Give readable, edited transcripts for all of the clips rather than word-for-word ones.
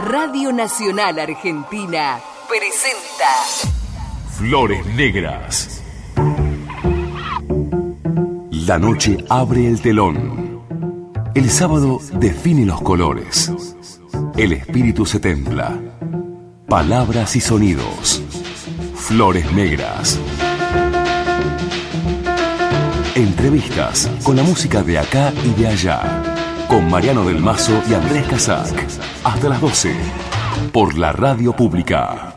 Radio Nacional Argentina presenta Flores Negras. La noche abre el telón. El sábado define los colores. El espíritu se templa. Palabras y sonidos. Flores Negras. Entrevistas con la música de acá y de allá. Con Mariano del Mazo y Andrés Casac. Hasta las 12. Por la radio pública.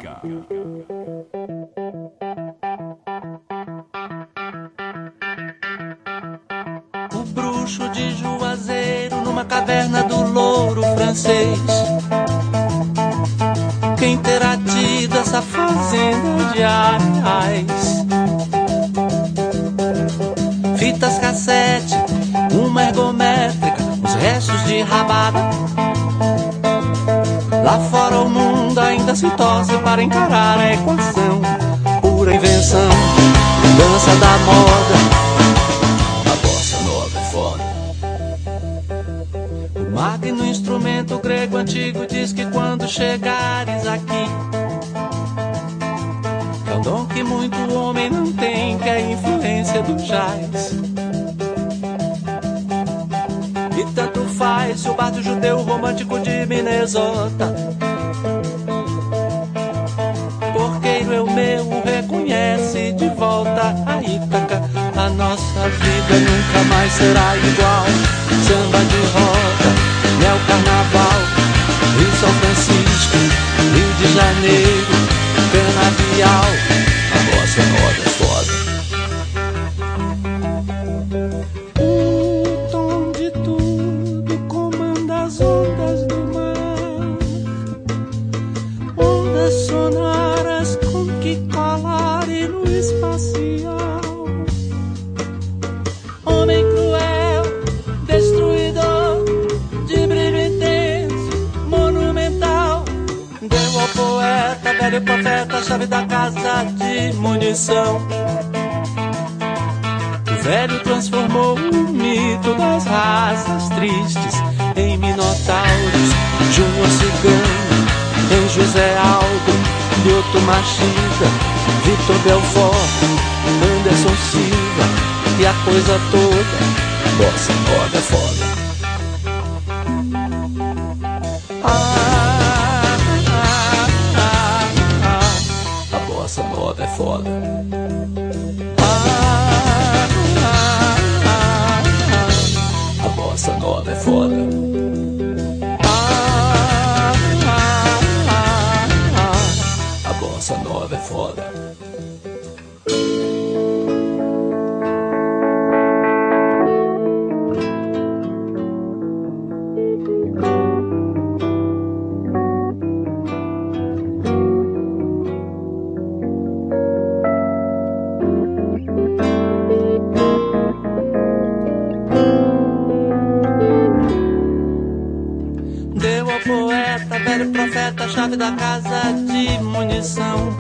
O bruxo de Juazeiro numa caverna do louro francês. Quem terá tido essa fazenda de ais? Fitas cassete, uma ergométrica, os restos de rabada. Lá fora o mundo ainda se torce para encarar a equação. Pura invenção, dança da moda. A bossa nova é foda. O magno instrumento grego antigo diz que quando chegares aqui, é um dom que muito homem não tem, que é a influência do jazz. E tanto faz se o bardo judeu romântico de Minnesota. Porqueiro é o meu, reconhece de volta a Ítaca. A nossa vida nunca mais será igual. Samba de roda, neo carnaval, Rio São Francisco, Rio de Janeiro, Canavial. A bossa nova é foda. Sonoras com que colar e no espacial. Homem cruel, destruidor, de brilho intenso, monumental. Deu ao poeta, velho profeta, a chave da casa de munição. O velho transformou o mito das raças tristes em minotauros. Júnior Cigano, em José Aldo, Lyoto Machida, Vitor Belfort, Anderson Silva e a coisa toda. Bossa nova é foda. A bossa nova é foda. A bossa nova é foda. Bossa nova é foda. Deu ao poeta, velho profeta, a chave da casa de munição.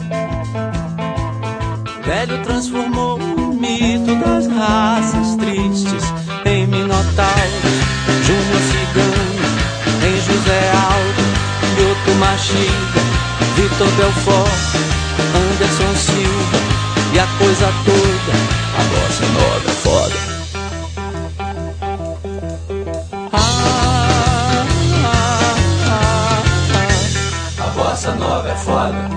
Velho transformou o mito das raças tristes em minotauros. Júnior Cigano, em José Aldo, Lyoto Machida, Vitor Belfort, Anderson Silva e a coisa toda. A bossa nova é foda. A bossa nova é foda.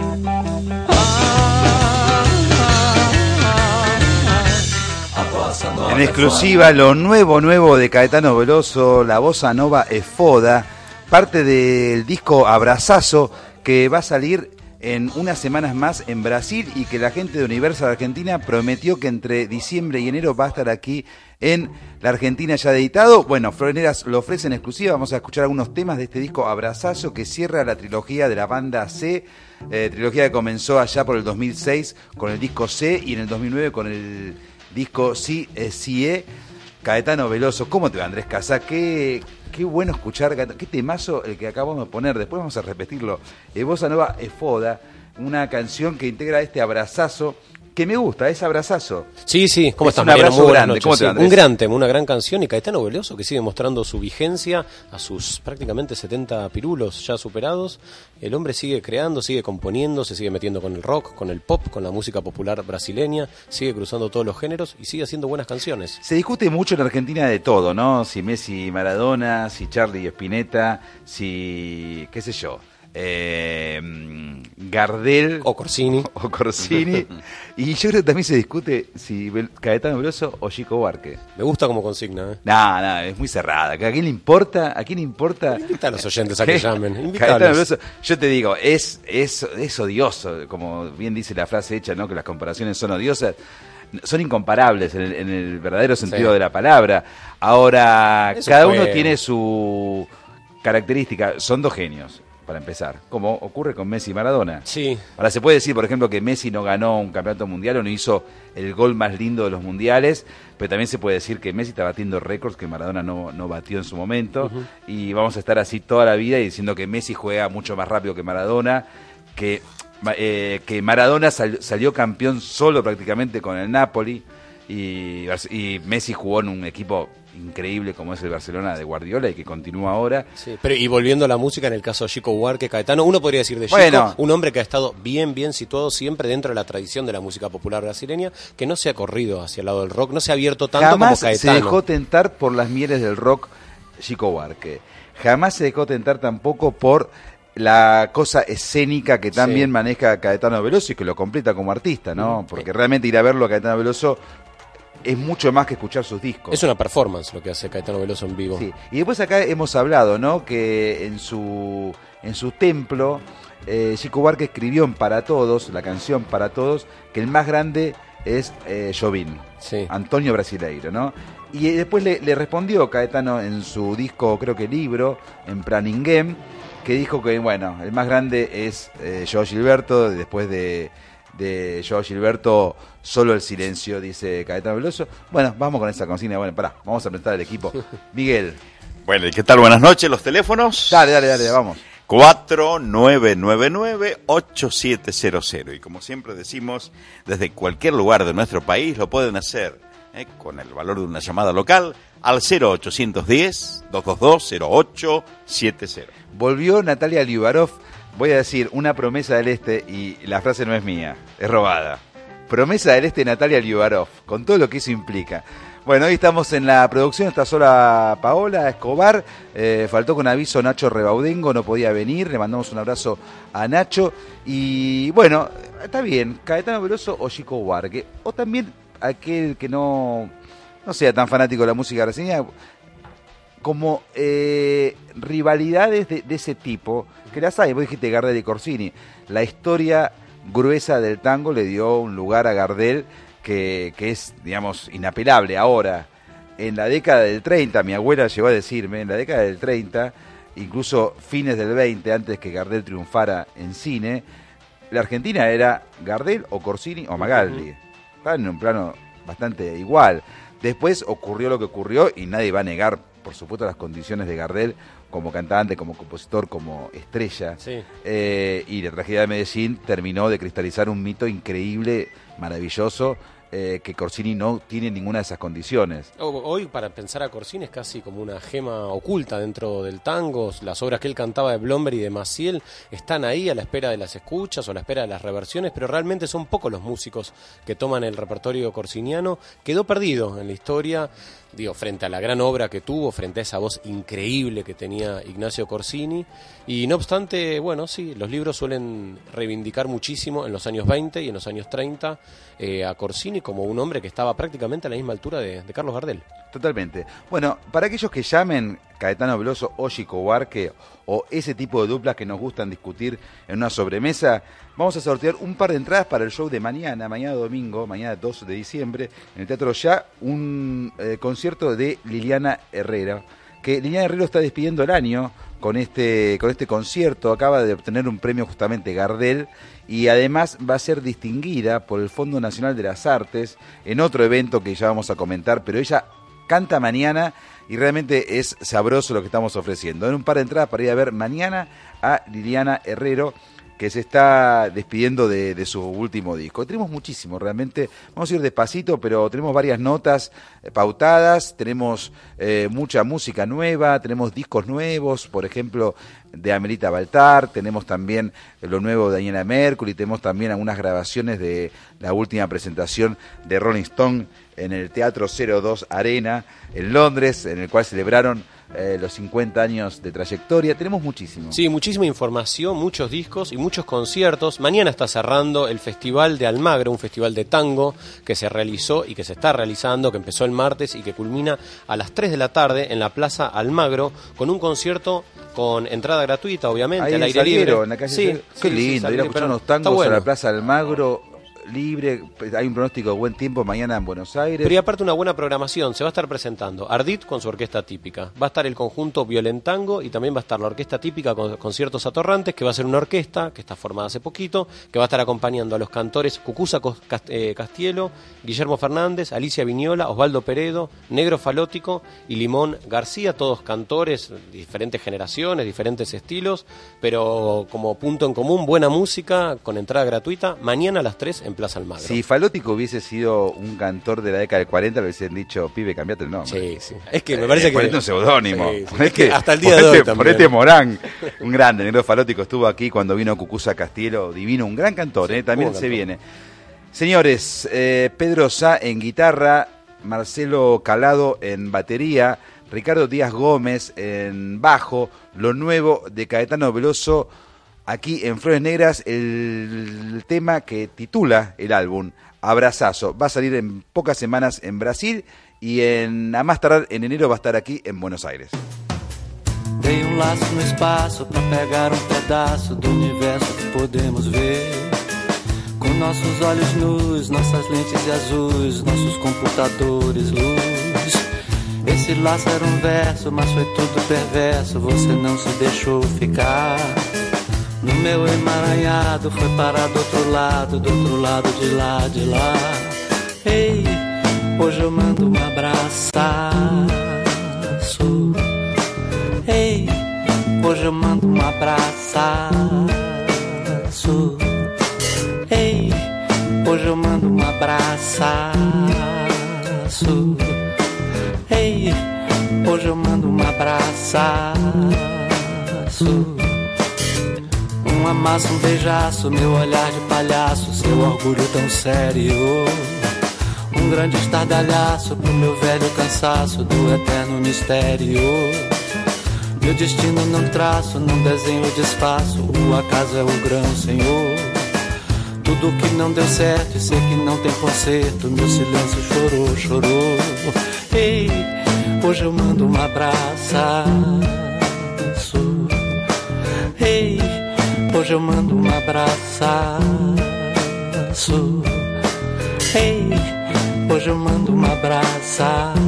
En exclusiva, lo nuevo de Caetano Veloso, La Bossa Nova es foda, parte del disco Abrazazo, que va a salir en unas semanas más en Brasil y que la gente de Universal Argentina prometió que entre diciembre y enero va a estar aquí en la Argentina ya editado. Bueno, Flores Negras lo ofrece en exclusiva. Vamos a escuchar algunos temas de este disco Abrazazo, que cierra la trilogía de la banda C, trilogía que comenzó allá por el 2006 con el disco C y en el 2009 con el disco CIE. Caetano Veloso, ¿cómo te va, Andrés Casac? Qué bueno escuchar, qué temazo el que acabamos de poner, después vamos a repetirlo. Bossa Nova es foda, una canción que integra este abrazazo que me gusta, es Abrazazo. Sí, ¿cómo Es estás, un Mariano? abrazo Muy buenas grande. noches. ¿Cómo te va, Sí, Andrés? un gran tema, una gran canción, y Caetano Veloso, que sigue mostrando su vigencia a sus prácticamente 70 pirulos ya superados. El hombre sigue creando, sigue componiendo, se sigue metiendo con el rock, con el pop, con la música popular brasileña, sigue cruzando todos los géneros y sigue haciendo buenas canciones. Se discute mucho en Argentina de todo, ¿no? Si Messi y Maradona, si Charlie y Spinetta, si, qué sé yo, Gardel O Corsini. Y yo creo que también se discute si Caetano Veloso o Chico Buarque. Me gusta como consigna, ¿eh? No, es muy cerrada. ¿A quién le importa? Invita a los oyentes a que llamen. Caetano Invítales. Veloso, yo te digo, es odioso, como bien dice la frase hecha, ¿no? Que las comparaciones son odiosas. Son incomparables en el verdadero sentido de la palabra. Ahora, Eso cada fue- uno tiene su característica. Son dos genios, para empezar, como ocurre con Messi y Maradona. Sí. Ahora, se puede decir, por ejemplo, que Messi no ganó un campeonato mundial o no hizo el gol más lindo de los mundiales, pero también se puede decir que Messi está batiendo récords que Maradona no batió en su momento, y vamos a estar así toda la vida diciendo que Messi juega mucho más rápido que Maradona, que Maradona salió campeón solo prácticamente con el Napoli, y Messi jugó en un equipo increíble como es el Barcelona de Guardiola y que continúa ahora. Sí, pero y volviendo a la música, en el caso de Chico Buarque, Caetano, uno podría decir de Chico, Bueno. un hombre que ha estado bien situado siempre dentro de la tradición de la música popular brasileña, que no se ha corrido hacia el lado del rock, no se ha abierto tanto Jamás como se Caetano. dejó tentar por las mieles del rock Chico Buarque. Jamás se dejó tentar tampoco por la cosa escénica que también Sí. maneja Caetano Veloso y que lo completa como artista, ¿no? Porque realmente ir a verlo a Caetano Veloso es mucho más que escuchar sus discos. Es una performance lo que hace Caetano Veloso en vivo. Sí. Y después acá hemos hablado, ¿no? Que en su templo, Chico Buarque escribió en Para Todos, la canción Para Todos, que el más grande es Jobim, Sí. Antonio Brasileiro, ¿no? Y después le respondió Caetano en su disco, creo que Libro, en Praninguem, que dijo que, bueno, el más grande es Joao Gilberto, después de Joao Gilberto, solo el silencio, dice Caetano Veloso. Bueno, vamos con esa consigna. Bueno, pará, vamos a presentar el equipo. Miguel. Bueno, ¿y qué tal? Buenas noches, los teléfonos. Dale, vamos. 4999-8700. Y como siempre decimos, desde cualquier lugar de nuestro país lo pueden hacer con el valor de una llamada local al 0810-222-0870. Volvió Natalia Liubarov, voy a decir una promesa del Este, y la frase no es mía, es robada. Promesa del Este, Natalia Liubarov, con todo lo que eso implica. Bueno, hoy estamos en la producción, está sola Paola Escobar, faltó con aviso Nacho Rebaudengo, no podía venir, le mandamos un abrazo a Nacho, y bueno, está bien, Caetano Veloso o Chico Buarque, o también aquel que no sea tan fanático de la música brasileña, como rivalidades de ese tipo, que las hay. Vos dijiste Gardel y Corsini. La historia gruesa del tango le dio un lugar a Gardel que es, digamos, inapelable. Ahora, en la década del 30, mi abuela llegó a decirme, en la década del 30, incluso fines del 20, antes que Gardel triunfara en cine, la Argentina era Gardel o Corsini o Magaldi. Estaban en un plano bastante igual. Después ocurrió lo que ocurrió y nadie va a negar, por supuesto, las condiciones de Gardel como cantante, como compositor, como estrella. Sí. Y la tragedia de Medellín terminó de cristalizar un mito increíble, maravilloso, que Corsini no tiene ninguna de esas condiciones. Hoy, para pensar a Corsini, es casi como una gema oculta dentro del tango. Las obras que él cantaba de Blomberg y de Maciel están ahí a la espera de las escuchas o a la espera de las reversiones, pero realmente son pocos los músicos que toman el repertorio corsiniano. Quedó perdido en la historia, frente a la gran obra que tuvo, frente a esa voz increíble que tenía Ignacio Corsini. Y no obstante, bueno, sí, los libros suelen reivindicar muchísimo en los años 20 y en los años 30 a Corsini como un hombre que estaba prácticamente a la misma altura de Carlos Gardel. Totalmente. Bueno, para aquellos que llamen Caetano Veloso o Chico Buarque o ese tipo de duplas que nos gustan discutir en una sobremesa, vamos a sortear un par de entradas para el show de mañana domingo, mañana 2 de diciembre, en el Teatro Ya, un concierto de Liliana Herrera, que Liliana Herrera está despidiendo el año con este concierto. Acaba de obtener un premio justamente Gardel y además va a ser distinguida por el Fondo Nacional de las Artes en otro evento que ya vamos a comentar, pero ella canta mañana y realmente es sabroso lo que estamos ofreciendo. En un par de entradas para ir a ver mañana a Liliana Herrera que se está despidiendo de su último disco. Tenemos muchísimo, realmente. Vamos a ir despacito, pero tenemos varias notas pautadas, tenemos mucha música nueva, tenemos discos nuevos, por ejemplo, de Amelita Baltar, tenemos también lo nuevo de Daniela Mercury, tenemos también algunas grabaciones de la última presentación de Rolling Stone en el Teatro 02 Arena en Londres, en el cual celebraron los 50 años de trayectoria. Tenemos muchísimo. Sí, muchísima información, muchos discos y muchos conciertos. Mañana está cerrando el Festival de Almagro, un festival de tango que se realizó y que se está realizando, que empezó el martes y que culmina a las 3 de la tarde en la Plaza Almagro con un concierto con entrada gratuita, obviamente, ahí al aire Salguero, libre. en la calle Sí, Qué sí, lindo, sí, ir a escuchar unos tangos bueno. a la Plaza Almagro, libre. Hay un pronóstico de buen tiempo mañana en Buenos Aires. Pero y aparte una buena programación, se va a estar presentando Ardit con su orquesta típica, va a estar el conjunto Violentango y también va a estar la orquesta típica con conciertos atorrantes, que va a ser una orquesta que está formada hace poquito, que va a estar acompañando a los cantores Cucuza Castielo, Guillermo Fernández, Alicia Viñola, Osvaldo Peredo, Negro Falótico y Limón García, todos cantores, diferentes generaciones, diferentes estilos, pero como punto en común, buena música con entrada gratuita, mañana a las 3 en Plaza Almagro. Si Falótico hubiese sido un cantor de la década del 40, le hubiesen dicho, pibe, cambiate el nombre. Sí, sí. Es que me parece que... Ponete un seudónimo. Sí, sí. Es que hasta el día de hoy también. Ponete Morán. Un grande, Negro Falótico estuvo aquí cuando vino Cucuza Castielo, divino, un gran cantor, Sí, también se cantor. viene. Señores, Pedro Sá en guitarra, Marcelo Calado en batería, Ricardo Díaz Gómez en bajo, lo nuevo de Caetano Veloso, aquí en Flores Negras, el tema que titula el álbum, Abrazazo. Va a salir en pocas semanas en Brasil y a más tardar en enero va a estar aquí en Buenos Aires. Tem laço no espaço pra pegar pedaço do universo que podemos ver. Com nossos olhos nus, nossas lentes azuis, nossos computadores luz. Esse laço era verso, mas foi tudo perverso. Você não se deixou ficar. No meu emaranhado foi parar do outro lado de lá, de lá. Ei, hoje eu mando abraço. Ei, hoje eu mando abraço. Ei, hoje eu mando abraço. Ei, hoje eu mando abraço. Amasso, beijaço, meu olhar de palhaço, seu orgulho tão sério. Grande estardalhaço pro meu velho cansaço do eterno mistério. Meu destino não traço, não desenho, desfaço. O acaso é o grão, Senhor. Tudo que não deu certo e sei que não tem conserto. Meu silêncio chorou, chorou. Ei, hoje eu mando abraço. Ei, hoje eu mando abraço. Ei, hoje eu mando abraço.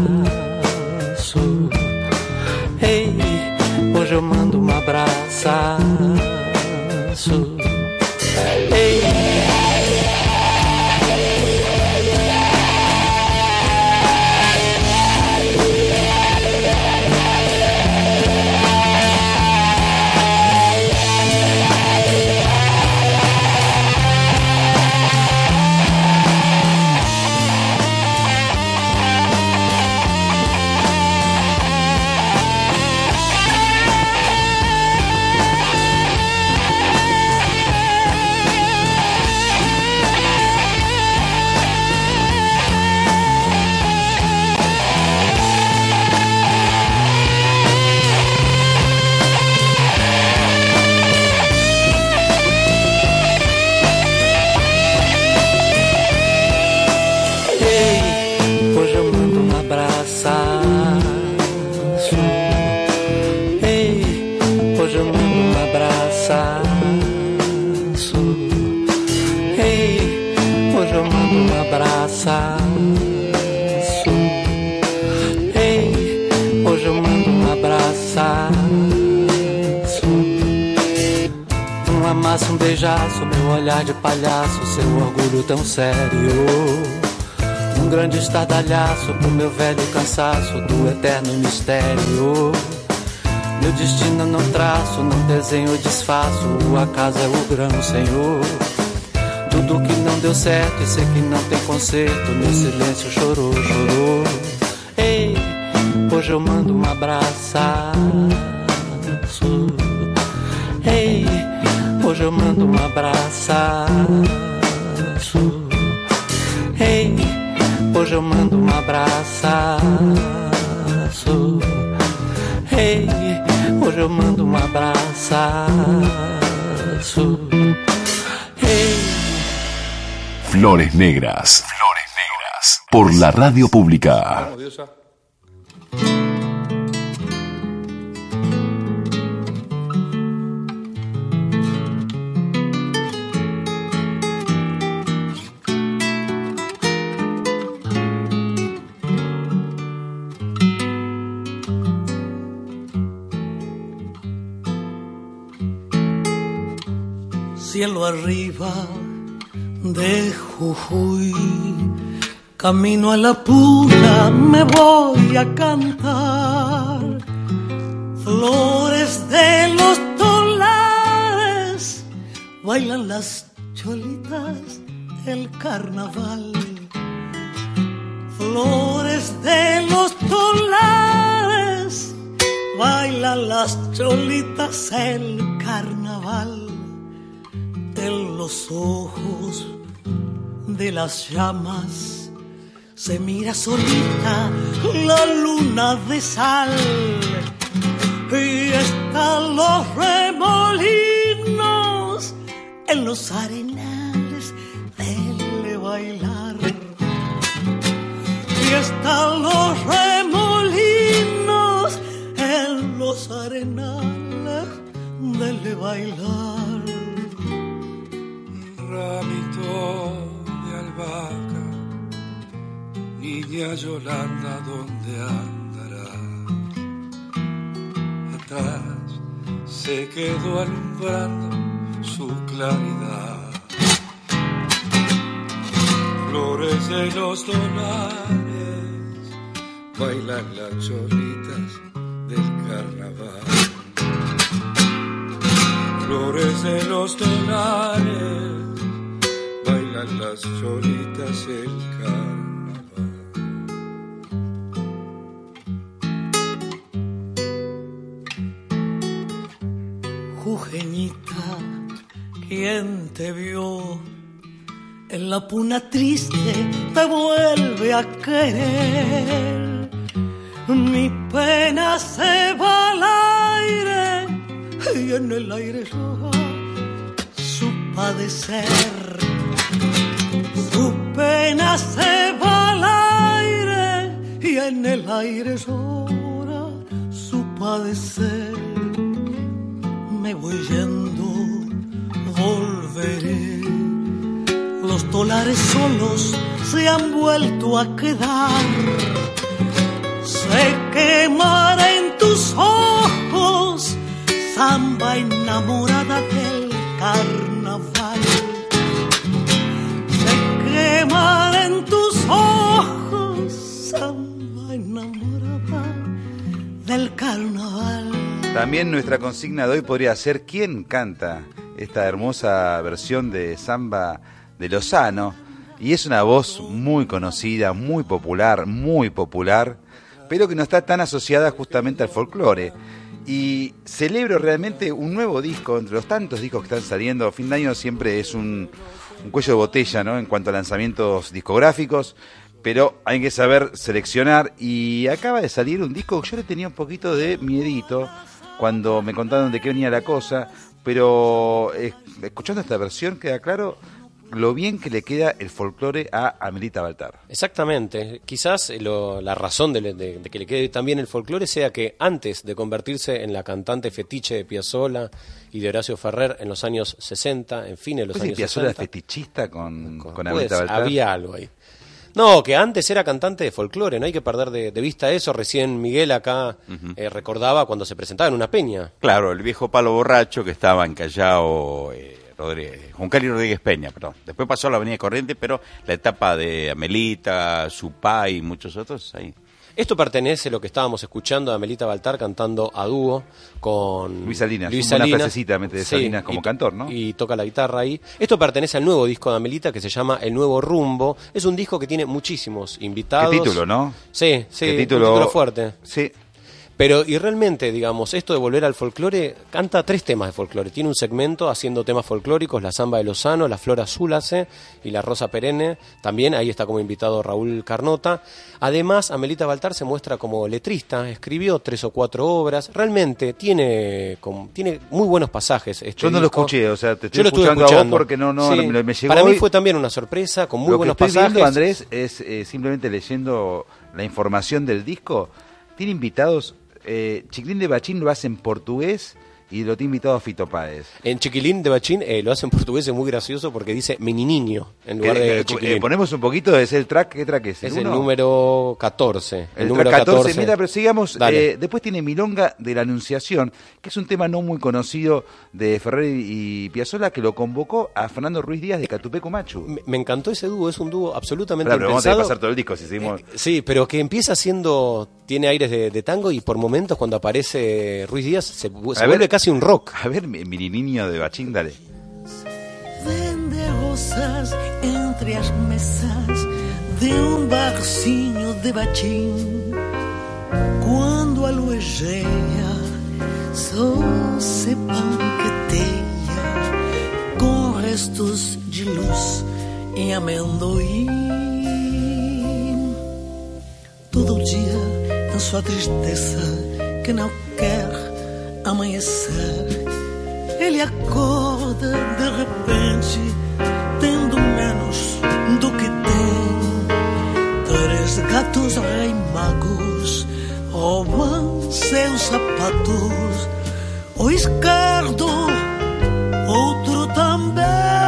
Ei, hoje eu mando abraço. Ei. Um beijaço, meu olhar de palhaço, seu orgulho tão sério. Grande estardalhaço pro meu velho cansaço do eterno mistério. Meu destino não traço, não desenho, eu desfaço. O acaso é o grão, Senhor. Tudo que não deu certo e sei que não tem conserto. Meu silêncio chorou, chorou. Ei, hoje eu mando um abraço. Ei, hoje eu mando um abraço. Ei, hoje eu mando um abraço. Ei, hoje eu mando um abraço. Hey. Flores Negras. Flores Negras. Por la radio pública. Cielo arriba de Jujuy, camino a la puna me voy a cantar. Flores de los tolares, bailan las cholitas del carnaval. Flores de los tolares, bailan las cholitas del carnaval. En los ojos de las llamas se mira solita la luna de sal y están los remolinos en los arenales del bailar. Y están los remolinos en los arenales del bailar. Ramito de albahaca, niña Yolanda, ¿dónde andará? Atrás se quedó alumbrando su claridad. Flores de los dólares, bailan las cholitas del carnaval. Flores de los dólares, bailan las cholitas del carnaval. Jujeñita, ¿quién te vio? En la puna triste te vuelve a querer. Mi pena se va al aire y en el aire roja su padecer. Su pena se va al aire y en el aire llora su padecer. Me voy yendo, volveré. Los dólares solos se han vuelto a quedar. Se quemará en tus ojos, samba enamorada del carnaval. Se quemará en tus ojos, samba enamorada del carnaval. También nuestra consigna de hoy podría ser ¿quién canta esta hermosa versión de samba de Lozano? Y es una voz muy conocida, muy popular, pero que no está tan asociada justamente al folclore. Y celebro realmente un nuevo disco, entre los tantos discos que están saliendo. Fin de año siempre es un cuello de botella, ¿no?, en cuanto a lanzamientos discográficos, pero hay que saber seleccionar. Y acaba de salir un disco que yo le tenía un poquito de miedito cuando me contaron de qué venía la cosa, pero escuchando esta versión queda claro lo bien que le queda el folclore a Amelita Baltar. Exactamente. Quizás la razón de que le quede tan bien el folclore sea que antes de convertirse en la cantante fetiche de Piazzolla y de Horacio Ferrer en los años 60, en fines de los años 60... ¿Piazzolla es fetichista con Amelita Baltar? Había algo ahí. No, que antes era cantante de folclore, no hay que perder de vista eso. Recién Miguel acá recordaba cuando se presentaba en una peña. Claro, el viejo palo borracho que estaba en Callao, Juan Carlos Rodríguez Peña, perdón. Después pasó a la Avenida Corrientes, pero la etapa de Amelita, Supay y muchos otros ahí. Esto pertenece a lo que estábamos escuchando a Amelita Baltar cantando a dúo con Luis Salinas, Luis una Salinas. frasecita mete de Sí, Salinas como cantor, ¿no? Y toca la guitarra ahí. Esto pertenece al nuevo disco de Amelita que se llama El Nuevo Rumbo. Es un disco que tiene muchísimos invitados. ¿Qué título, no? Sí, sí, ¿Qué un título fuerte. Sí. Pero, y realmente, digamos, esto de volver al folclore, canta 3 temas de folclore. Tiene un segmento haciendo temas folclóricos, la Zamba de Lozano, la Flor Azul hace, y la Rosa Perenne. También ahí está como invitado Raúl Carnota. Además, Amelita Baltar se muestra como letrista, escribió 3 o 4 obras. Realmente tiene muy buenos pasajes. Yo no lo escuché, o sea, te estoy Yo lo estuve escuchando a vos escuchando. porque no Sí. me llegó Para mí hoy. fue también una sorpresa, con muy Lo buenos que estoy pasajes. viendo, Andrés, es simplemente leyendo la información del disco. Tiene invitados, Chiquilín de Bachín lo hace en portugués y lo tiene invitado a Fito Páez. En Chiquilín de Bachín lo hace en portugués, es muy gracioso porque dice meniniño en lugar de Chiquilín. Ponemos un poquito, es el track, ¿qué track es? Es ¿El el uno? número 14. El número track 14, mira, pero sigamos. Dale. Después tiene Milonga de la Anunciación, que es un tema no muy conocido de Ferrer y Piazzolla, que lo convocó a Fernando Ruiz Díaz de Catupecu Machu. Me encantó ese dúo, es un dúo absolutamente Pero vamos a tener que impensado. pasar todo el disco si seguimos. Sí, pero que empieza siendo, tiene aires de tango y por momentos cuando aparece Ruiz Díaz se vuelve casi un rock. A ver, mi niño de Bachín, dale. Vende rosas entre as mesas de barzinho de Bachín. Quando a lua cheia só se banqueteia com restos de luz em amendoim. Todo dia em sua tristeza que não quer amanhecer. Ele acorda de repente, tendo menos do que tem. 3 gatos rei magos roubam seus sapatos. O esquerdo, outro também.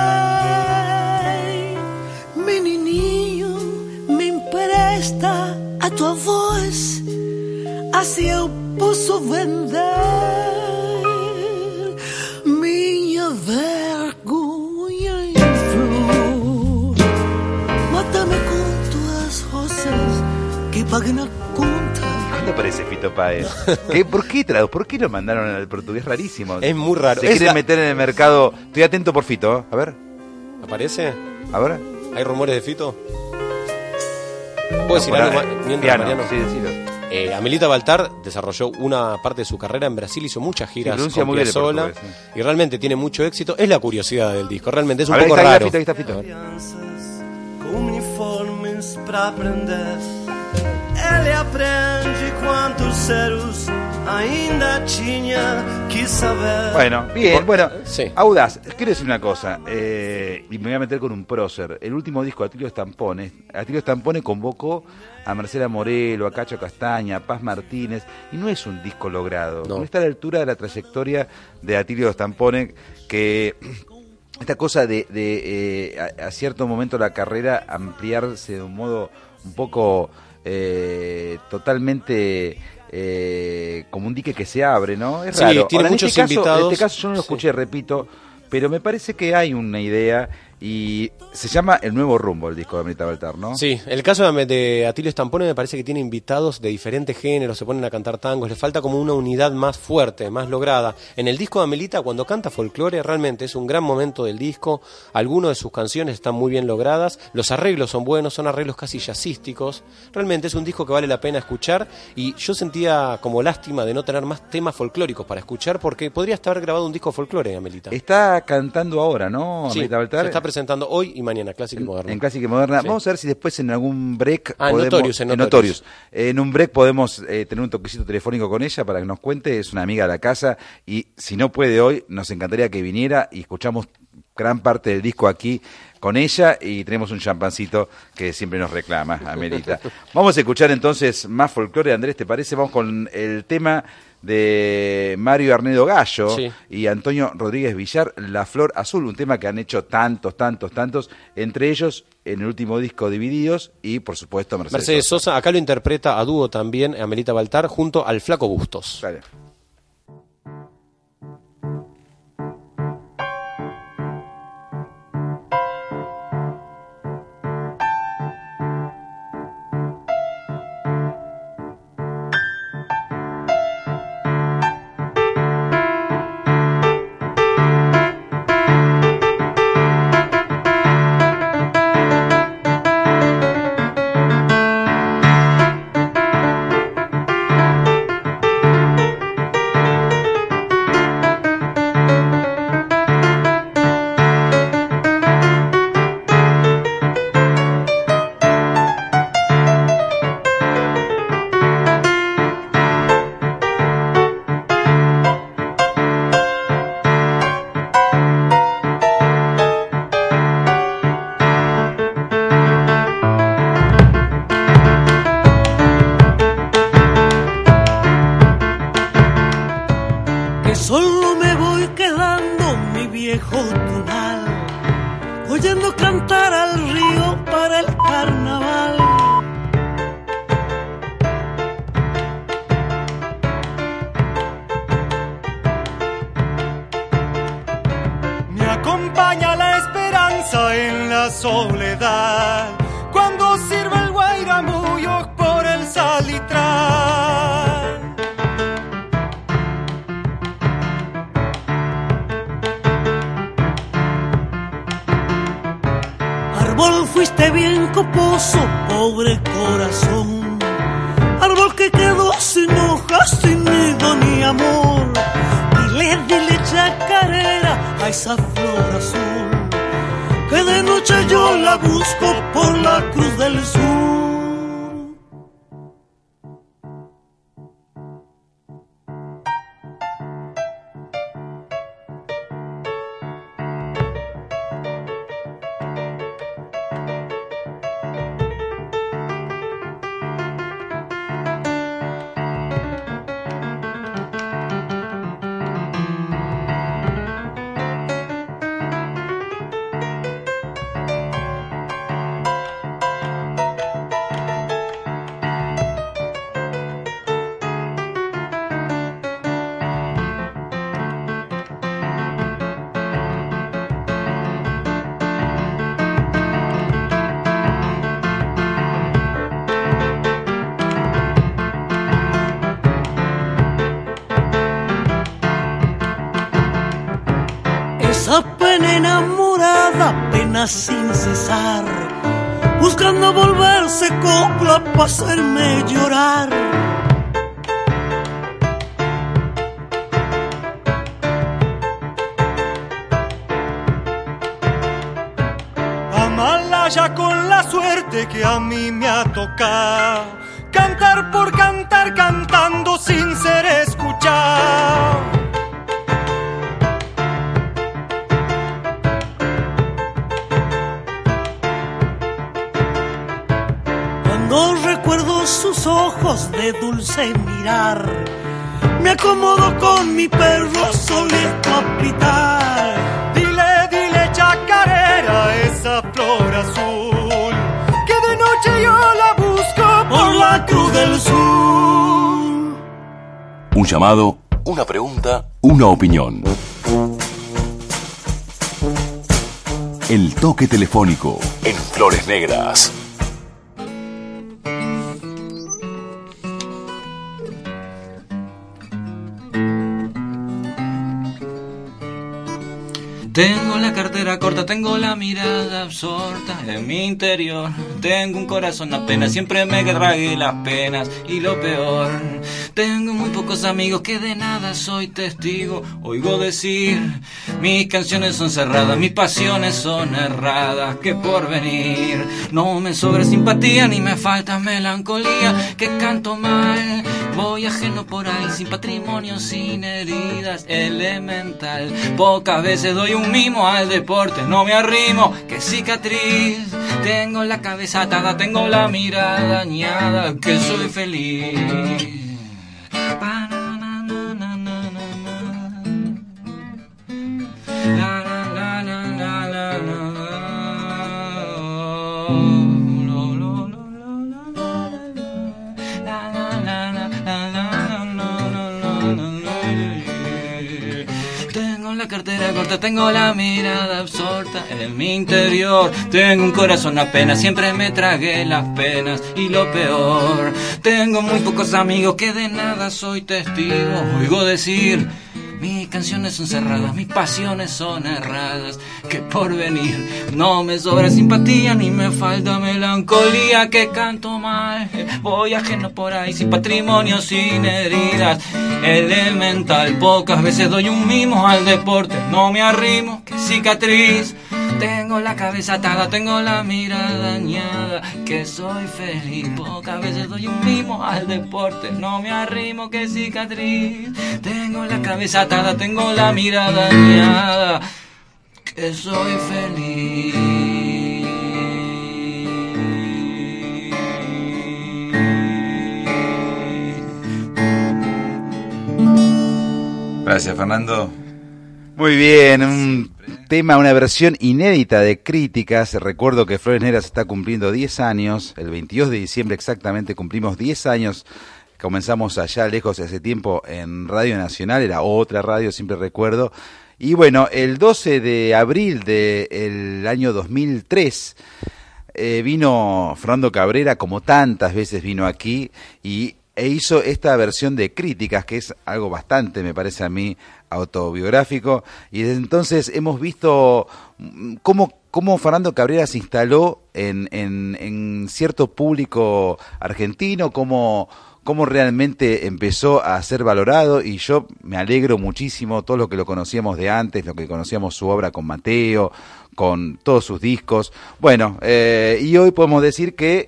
Menininho, me empresta a tua voz, assim eu posso vender minha vergonha em flor. Mata-me com tuas rosas que paguen a conta. ¿Cuándo aparece Fito Páez? ¿Por qué lo mandaron al portugués? Rarísimo. Es muy raro. Se quieren meter en el mercado. Estoy atento por Fito, ¿eh? A ver. ¿Aparece? A ver. ¿Hay rumores de Fito? ¿Puedo decir algo mientras, piano, Mariano? sí, decilo. Amelita Baltar desarrolló una parte de su carrera en Brasil, hizo muchas giras pronuncia con muy bien el Piazzolla portugués, sí. y realmente tiene mucho éxito. Es la curiosidad del disco, realmente es un A ver, poco ahí está raro. Fito, ahí está Fito. Com uniformes para aprender. Ele aprende quantos ceros ainda tinha que saber. Bueno, bien, bueno. Sí. Audaz, quiero decir una cosa, y me voy a meter con un prócer. El último disco de Atilio Stampone convocó a Marcela Morelo, a Cacho Castaña, a Paz Martínez, y no es un disco logrado. No. No está a la altura de la trayectoria de Atilio Stampone, que esta cosa de a cierto momento la carrera ampliarse de un modo un poco totalmente como un dique que se abre, ¿no? Es Sí, raro. tiene Ahora, muchos en este invitados. caso yo no lo Sí. escuché, repito, pero me parece que hay una idea y se llama El Nuevo Rumbo el disco de Amelita Baltar, ¿no? Sí, el caso de Atilio Stampone me parece que tiene invitados de diferentes géneros, se ponen a cantar tangos, le falta como una unidad más fuerte, más lograda. En el disco de Amelita, cuando canta folclore, realmente es un gran momento del disco, algunas de sus canciones están muy bien logradas, los arreglos son buenos, son arreglos casi jazzísticos, realmente es un disco que vale la pena escuchar y yo sentía como lástima de no tener más temas folclóricos para escuchar porque podría estar grabado un disco folclore, Amelita. Está cantando ahora, ¿no? Sí, Amelita Baltar. se está presentando hoy y mañana, Clásica y Moderna. En Clásica y Moderna. Sí. Vamos a ver si después en algún break Ah, en podemos... Notorious, en en Notorious. Notorious. En un break podemos tener un toquecito telefónico con ella para que nos cuente. Es una amiga de la casa y si no puede hoy, nos encantaría que viniera y escuchamos gran parte del disco aquí con ella y tenemos un champancito que siempre nos reclama, Amelita. Vamos a escuchar entonces más folclore, Andrés, ¿te parece? Vamos con el tema de Mario Arnedo Gallo Sí. y Antonio Rodríguez Villar, La Flor Azul, un tema que han hecho tantos, entre ellos en el último disco Divididos y por supuesto Mercedes Sosa, acá lo interpreta a dúo también Amelita Baltar junto al Flaco Bustos. Dale. que solo me voy quedando mi viejo tonal, oyendo cantar al río para el carnaval. Me acompaña la esperanza en la soledad, cuando sirve el guairamullo por el salitral. Árbol, fuiste bien coposo, pobre corazón. Árbol que quedó sin hojas, sin nido ni amor. Dile, dile chacarera a esa flor azul, que de noche yo la busco por la Cruz del Sur. Esa pena enamorada, pena sin cesar, buscando volverse copla para hacerme llorar. Amalaya con la suerte que a mí me ha tocado, cantar por cantar, cantando sin ser escuchado. Cuando recuerdo sus ojos de dulce mirar, me acomodo con mi perro solito a pitar. Dile, dile chacarera, esa flor azul, que de noche yo la busco por la Cruz del Sur. Un llamado, una pregunta, una opinión. El toque telefónico en Flores Negras. Tengo la cartera corta, tengo la mirada absorta en mi interior. Tengo un corazón apenas, siempre me tragué las penas. Y lo peor, tengo muy pocos amigos que de nada soy testigo. Oigo decir, mis canciones son cerradas, mis pasiones son erradas. Que por venir no me sobra simpatía ni me falta melancolía. Que canto mal, voy ajeno por ahí, sin patrimonio, sin heridas, elemental. Pocas veces doy un mimo al deporte, no me arrimo, que cicatriz. Tengo la cabeza atada, tengo la mirada dañada, que soy feliz. Cartera corta, tengo la mirada absorta en mi interior. Tengo un corazón apenas, siempre me tragué las penas. Y lo peor, tengo muy pocos amigos que de nada soy testigo. Oigo decir, mis canciones son cerradas, mis pasiones son erradas. Que por venir no me sobra simpatía ni me falta melancolía. Que canto mal, voy ajeno por ahí, sin patrimonio, sin heridas, elemental. Pocas veces doy un mimo al deporte, no me arrimo, que cicatriz. Tengo la cabeza atada, tengo la mirada dañada, que soy feliz. Pocas veces doy un mimo al deporte, no me arrimo, que cicatriz. Tengo la cabeza atada, tengo la mirada dañada, que soy feliz. Gracias, Fernando. Muy bien, un tema, una versión inédita de Críticas. Recuerdo que Flores Negras está cumpliendo 10 años, el 22 de diciembre exactamente cumplimos 10 años. Comenzamos allá lejos hace tiempo en Radio Nacional, era otra radio, siempre recuerdo. Y bueno, el 12 de abril del año 2003 vino Fernando Cabrera, como tantas veces vino aquí, e hizo esta versión de Críticas, que es algo bastante, me parece a mí, autobiográfico. Y desde entonces hemos visto cómo Fernando Cabrera se instaló en cierto público argentino, cómo realmente empezó a ser valorado, y yo me alegro muchísimo, todo lo que lo conocíamos de antes, lo que conocíamos su obra con Mateo, con todos sus discos. Bueno, y hoy podemos decir que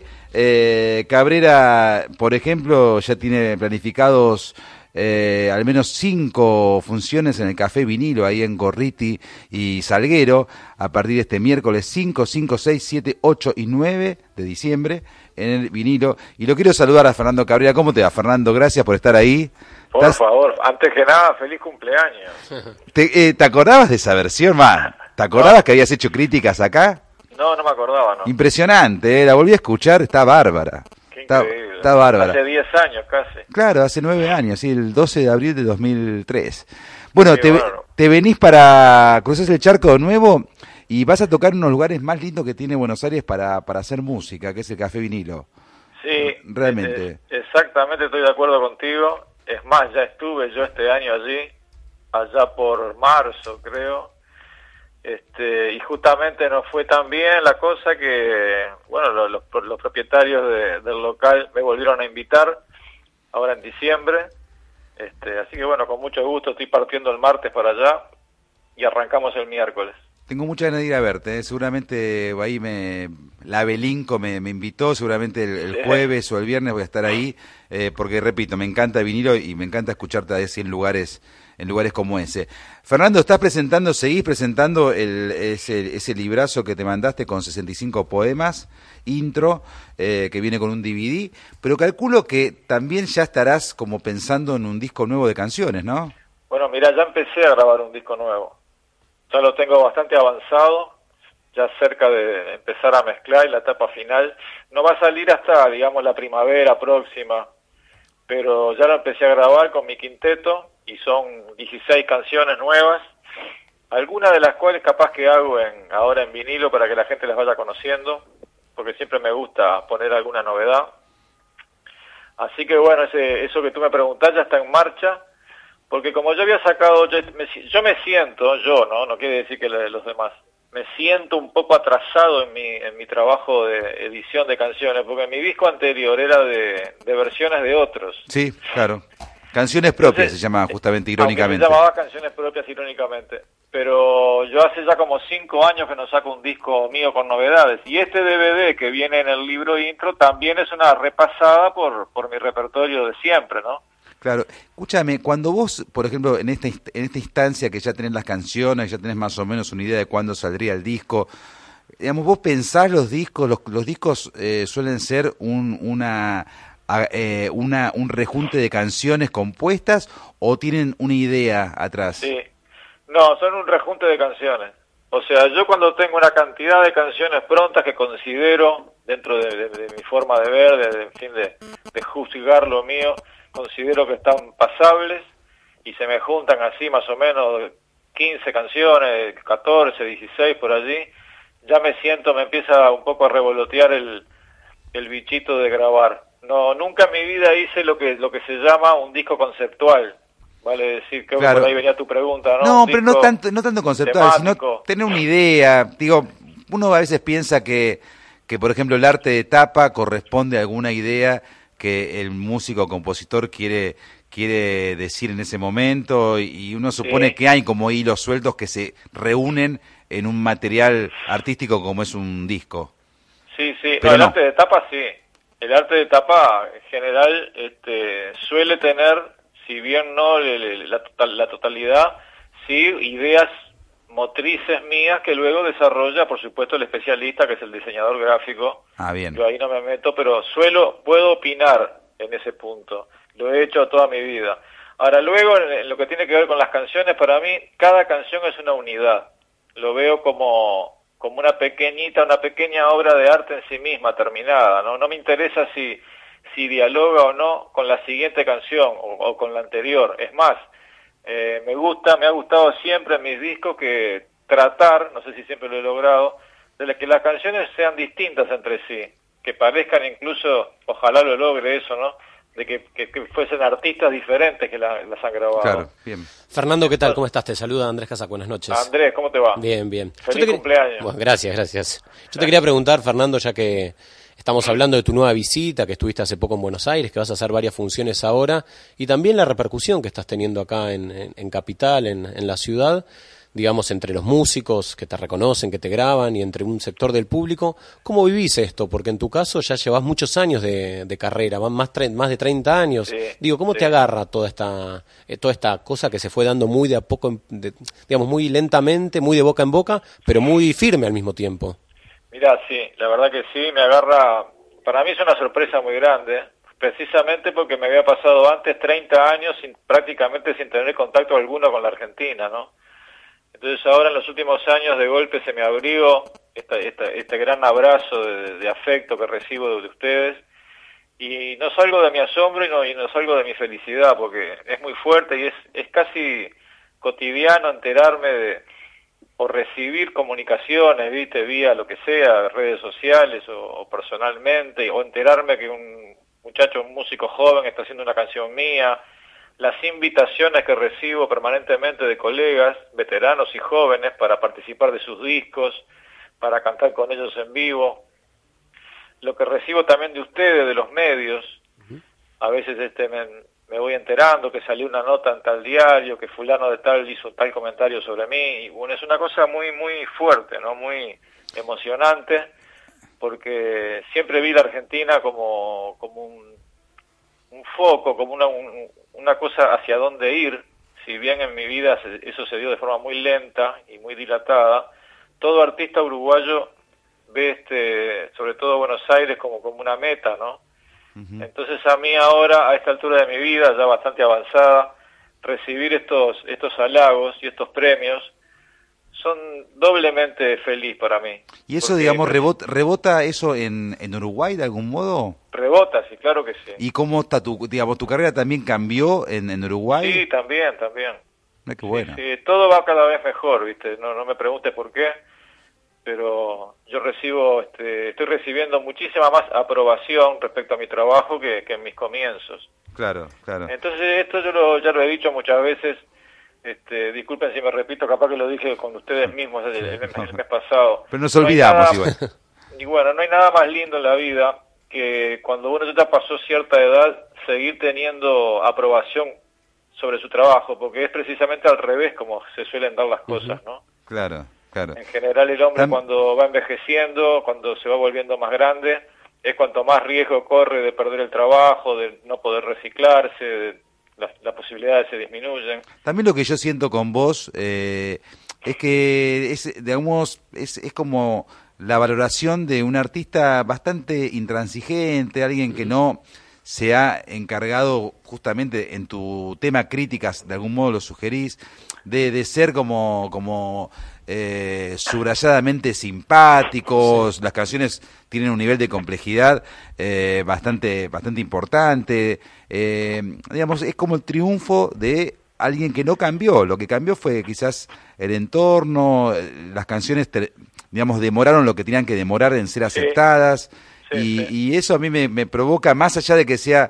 Cabrera, por ejemplo, ya tiene planificados al menos 5 funciones en el Café Vinilo, ahí en Gorriti y Salguero, a partir de este miércoles 5, 6, 7, 8 y 9 de diciembre en el Vinilo. Y lo quiero saludar a Fernando Cabrera. ¿Cómo te va, Fernando? Gracias por estar ahí. Por favor, antes que nada, feliz cumpleaños. ¿Te acordabas de esa versión, man? ¿Te acordabas que habías hecho Críticas acá? No me acordaba, ¿no? Impresionante, la volví a escuchar, está bárbara. Qué increíble. Está bárbara. Hace 10 años casi. Claro, hace 9 años, sí, el 12 de abril de 2003. Bueno, Sí, te venís para cruzar el charco de nuevo y vas a tocar en unos lugares más lindos que tiene Buenos Aires para hacer música, que es el Café Vinilo. Sí, realmente. Exactamente, estoy de acuerdo contigo. Es más, ya estuve yo este año allí, allá por marzo, creo. Y justamente no fue tan bien la cosa que, bueno, los propietarios del local me volvieron a invitar ahora en diciembre. Así que bueno, con mucho gusto estoy partiendo el martes para allá y arrancamos el miércoles. Tengo muchas ganas de ir a verte, seguramente ahí la Belinco me invitó, seguramente el jueves o el viernes voy a estar ahí, porque repito, me encanta el vinilo y me encanta escucharte así en lugares como ese. Fernando, seguís presentando ese librazo que te mandaste con 65 poemas, intro, que viene con un DVD, pero calculo que también ya estarás como pensando en un disco nuevo de canciones, ¿no? Bueno, mira, ya empecé a grabar un disco nuevo. Ya lo tengo bastante avanzado, ya cerca de empezar a mezclar y la etapa final. No va a salir hasta, digamos, la primavera próxima, pero ya lo empecé a grabar con mi quinteto y son 16 canciones nuevas, algunas de las cuales capaz que hago ahora en vinilo para que la gente las vaya conociendo, porque siempre me gusta poner alguna novedad. Así que bueno, eso que tú me preguntás ya está en marcha. Porque como yo había sacado, yo me siento, no quiere decir que los demás, me siento un poco atrasado en mi trabajo de edición de canciones, porque mi disco anterior era de versiones de otros. Sí, claro. Canciones propias. Entonces, se llamaba justamente irónicamente. Se llamaba Canciones Propias irónicamente. Pero yo hace ya como 5 años que no saco un disco mío con novedades. Y este DVD que viene en el libro intro también es una repasada por mi repertorio de siempre, ¿no? Claro, escúchame, cuando vos, por ejemplo, en esta instancia que ya tenés las canciones, ya tenés más o menos una idea de cuándo saldría el disco, digamos, vos pensás los discos, los discos suelen ser un rejunte de canciones compuestas o tienen una idea atrás. Sí, no, son un rejunte de canciones. O sea, yo cuando tengo una cantidad de canciones prontas que considero, dentro de mi forma de ver, de juzgar lo mío, considero que están pasables y se me juntan así más o menos 15 canciones, 14, 16 por allí, ya me empieza un poco a revolotear el bichito de grabar. No, nunca en mi vida hice lo que se llama un disco conceptual, vale decir, que claro. Por ahí venía tu pregunta, ¿no? No, pero no tanto conceptual, temático. Sino tener una idea. Digo, uno a veces piensa que por ejemplo el arte de tapa corresponde a alguna idea que el músico o compositor quiere decir en ese momento, y uno supone que hay como hilos sueltos que se reúnen en un material artístico como es un disco. Sí, pero el arte de tapa sí. El arte de tapa en general suele tener, si bien no la totalidad, sí ideas motrices mías que luego desarrolla, por supuesto, el especialista, que es el diseñador gráfico. Ah, bien. Yo ahí no me meto, pero puedo opinar en ese punto. Lo he hecho toda mi vida. Ahora, luego, en lo que tiene que ver con las canciones, para mí, cada canción es una unidad. Lo veo como una pequeña obra de arte en sí misma, terminada, ¿no? No me interesa si dialoga o no con la siguiente canción o con la anterior. Es más, me ha gustado siempre en mis discos que tratar, no sé si siempre lo he logrado, de que las canciones sean distintas entre sí, que parezcan incluso, ojalá lo logre eso, ¿no? De que fuesen artistas diferentes que las han grabado. Claro, bien. Fernando, ¿qué tal? ¿Cómo estás? Te saluda Andrés Casac, buenas noches. Andrés, ¿cómo te va? Bien, bien. Feliz cumpleaños. Bueno, gracias. Yo te quería preguntar, Fernando, ya que estamos hablando de tu nueva visita, que estuviste hace poco en Buenos Aires, que vas a hacer varias funciones ahora, y también la repercusión que estás teniendo acá en Capital, en la ciudad, digamos, entre los músicos que te reconocen, que te graban, y entre un sector del público. ¿Cómo vivís esto? Porque en tu caso ya llevas muchos años de carrera, más de 30 años. Sí, Digo, ¿cómo te agarra toda esta cosa que se fue dando muy de a poco, digamos, muy lentamente, muy de boca en boca, pero muy firme al mismo tiempo? Mirá, sí, la verdad que sí, me agarra, para mí es una sorpresa muy grande, precisamente porque me había pasado antes 30 años prácticamente sin tener contacto alguno con la Argentina, ¿no? Entonces ahora en los últimos años de golpe se me abrió este gran abrazo de afecto que recibo de ustedes, y no salgo de mi asombro y no salgo de mi felicidad, porque es muy fuerte y es casi cotidiano enterarme o recibir comunicaciones, viste, vía lo que sea, redes sociales o personalmente, o enterarme que un músico joven está haciendo una canción mía, las invitaciones que recibo permanentemente de colegas, veteranos y jóvenes, para participar de sus discos, para cantar con ellos en vivo, lo que recibo también de ustedes, de los medios. A veces me voy enterando que salió una nota en tal diario, que fulano de tal hizo tal comentario sobre mí, y bueno, es una cosa muy muy fuerte, ¿no? Muy emocionante, porque siempre vi la Argentina como un foco, como una cosa hacia dónde ir. Si bien en mi vida eso se dio de forma muy lenta y muy dilatada, todo artista uruguayo ve sobre todo Buenos Aires como una meta, ¿no? Entonces a mí ahora, a esta altura de mi vida, ya bastante avanzada, recibir estos halagos y estos premios son doblemente feliz para mí. ¿Y eso, digamos, rebota eso en Uruguay de algún modo? Rebota, sí, claro que sí. ¿Y cómo está tu carrera también cambió en Uruguay? Sí, también. Qué bueno. Sí, todo va cada vez mejor, ¿viste? No me preguntes por qué, pero yo estoy recibiendo muchísima más aprobación respecto a mi trabajo que en mis comienzos. Claro. Entonces esto yo ya lo he dicho muchas veces, disculpen si me repito, capaz que lo dije con ustedes mismos el mes pasado. Pero nos olvidamos igual. Y bueno, no hay nada más lindo en la vida que cuando uno ya pasó cierta edad, seguir teniendo aprobación sobre su trabajo, porque es precisamente al revés como se suelen dar las cosas, ¿no? Claro. En general el hombre cuando va envejeciendo, cuando se va volviendo más grande, es cuanto más riesgo corre de perder el trabajo, de no poder reciclarse, las posibilidades se disminuyen. También lo que yo siento con vos es que es como la valoración de un artista bastante intransigente, alguien que no se ha encargado, justamente en tu tema críticas, de algún modo lo sugerís, de ser como subrayadamente simpáticos. Sí. Las canciones tienen un nivel de complejidad bastante importante. Digamos, es como el triunfo de alguien que no cambió. Lo que cambió fue quizás el entorno, las canciones, digamos, demoraron lo que tenían que demorar en ser aceptadas. Sí. Y eso a mí me provoca, más allá de que sea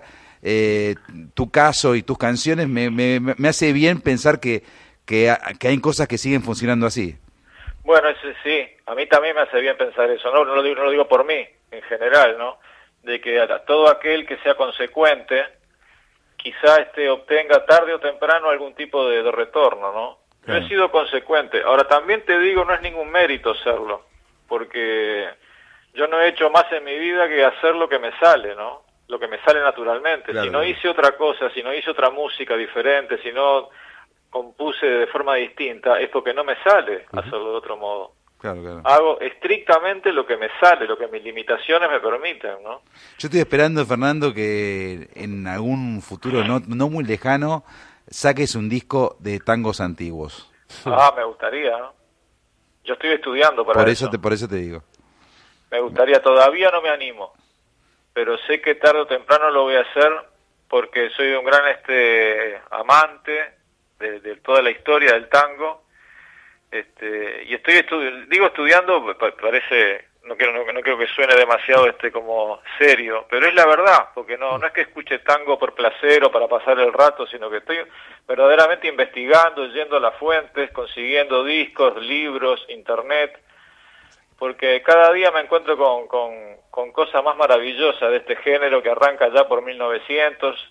tu caso y tus canciones, me hace bien pensar que hay cosas que siguen funcionando así. Bueno, sí, a mí también me hace bien pensar eso, no lo digo por mí, en general, ¿no? De que todo aquel que sea consecuente, quizá obtenga tarde o temprano algún tipo de retorno, ¿no? Claro. Yo he sido consecuente. Ahora también te digo, no es ningún mérito serlo, porque yo no he hecho más en mi vida que hacer lo que me sale, ¿no? Lo que me sale naturalmente. Claro. Si no hice otra cosa, si no hice otra música diferente, si no compuse de forma distinta, es porque no me sale hacerlo de otro modo. Claro. Hago estrictamente lo que me sale, lo que mis limitaciones me permiten, ¿no? Yo estoy esperando, Fernando, que en algún futuro no muy lejano saques un disco de tangos antiguos. Ah, me gustaría, ¿no? Yo estoy estudiando para eso. Por eso te digo. Me gustaría, todavía no me animo, pero sé que tarde o temprano lo voy a hacer porque soy un gran amante de toda la historia del tango. Y estoy estudiando, parece, no quiero que suene demasiado como serio, pero es la verdad, porque no es que escuche tango por placer o para pasar el rato, sino que estoy verdaderamente investigando, yendo a las fuentes, consiguiendo discos, libros, internet, porque cada día me encuentro con cosas más maravillosas de este género que arranca ya por 1900,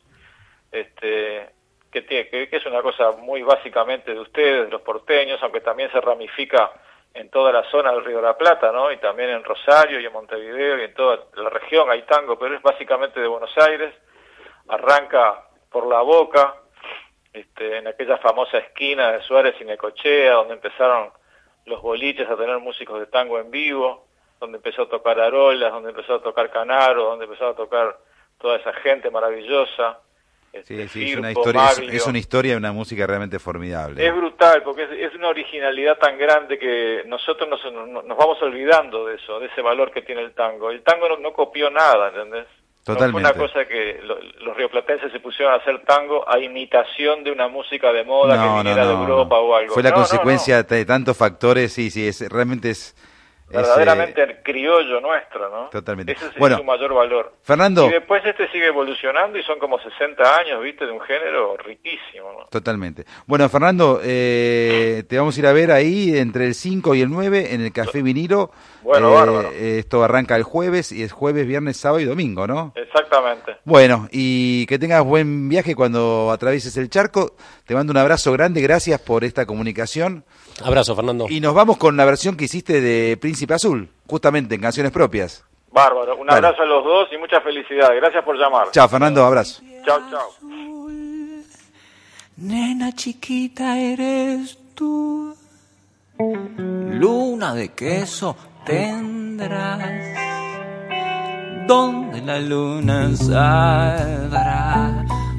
que es una cosa muy básicamente de ustedes, de los porteños, aunque también se ramifica en toda la zona del Río de la Plata, ¿no? Y también en Rosario y en Montevideo y en toda la región hay tango, pero es básicamente de Buenos Aires. Arranca por La Boca, en aquella famosa esquina de Suárez y Necochea, donde empezaron los boliches a tener músicos de tango en vivo, donde empezó a tocar Arolas, donde empezó a tocar Canaro, donde empezó a tocar toda esa gente maravillosa. Sí, Firpo, es una historia de una música realmente formidable. Es brutal, porque es una originalidad tan grande que nosotros nos vamos olvidando de eso, de ese valor que tiene el tango. El tango no copió nada, ¿entendés? Totalmente. No fue una cosa que los rioplatenses se pusieron a hacer tango a imitación de una música de moda que viniera de Europa o algo. Fue la consecuencia de tantos factores, realmente es verdaderamente criollo nuestro, ¿no? Totalmente. Ese es su mayor valor. Fernando. Y después sigue evolucionando y son como 60 años, ¿viste? De un género riquísimo, ¿no? Totalmente. Bueno, Fernando, te vamos a ir a ver ahí entre el 5 y el 9 en el Café Vinilo. Bueno, bárbaro. Esto arranca el jueves y es jueves, viernes, sábado y domingo, ¿no? Exactamente. Bueno, y que tengas buen viaje cuando atravieses el charco. Te mando un abrazo grande, gracias por esta comunicación. Abrazo, Fernando. Y nos vamos con la versión que hiciste de Príncipe Azul, justamente en Canciones Propias. Bárbaro, un abrazo a los dos y mucha felicidad. Gracias por llamar. Chao, Fernando, abrazo. Chao, chao. Nena chiquita eres tú, luna de queso tendrás, donde la luna saldrá.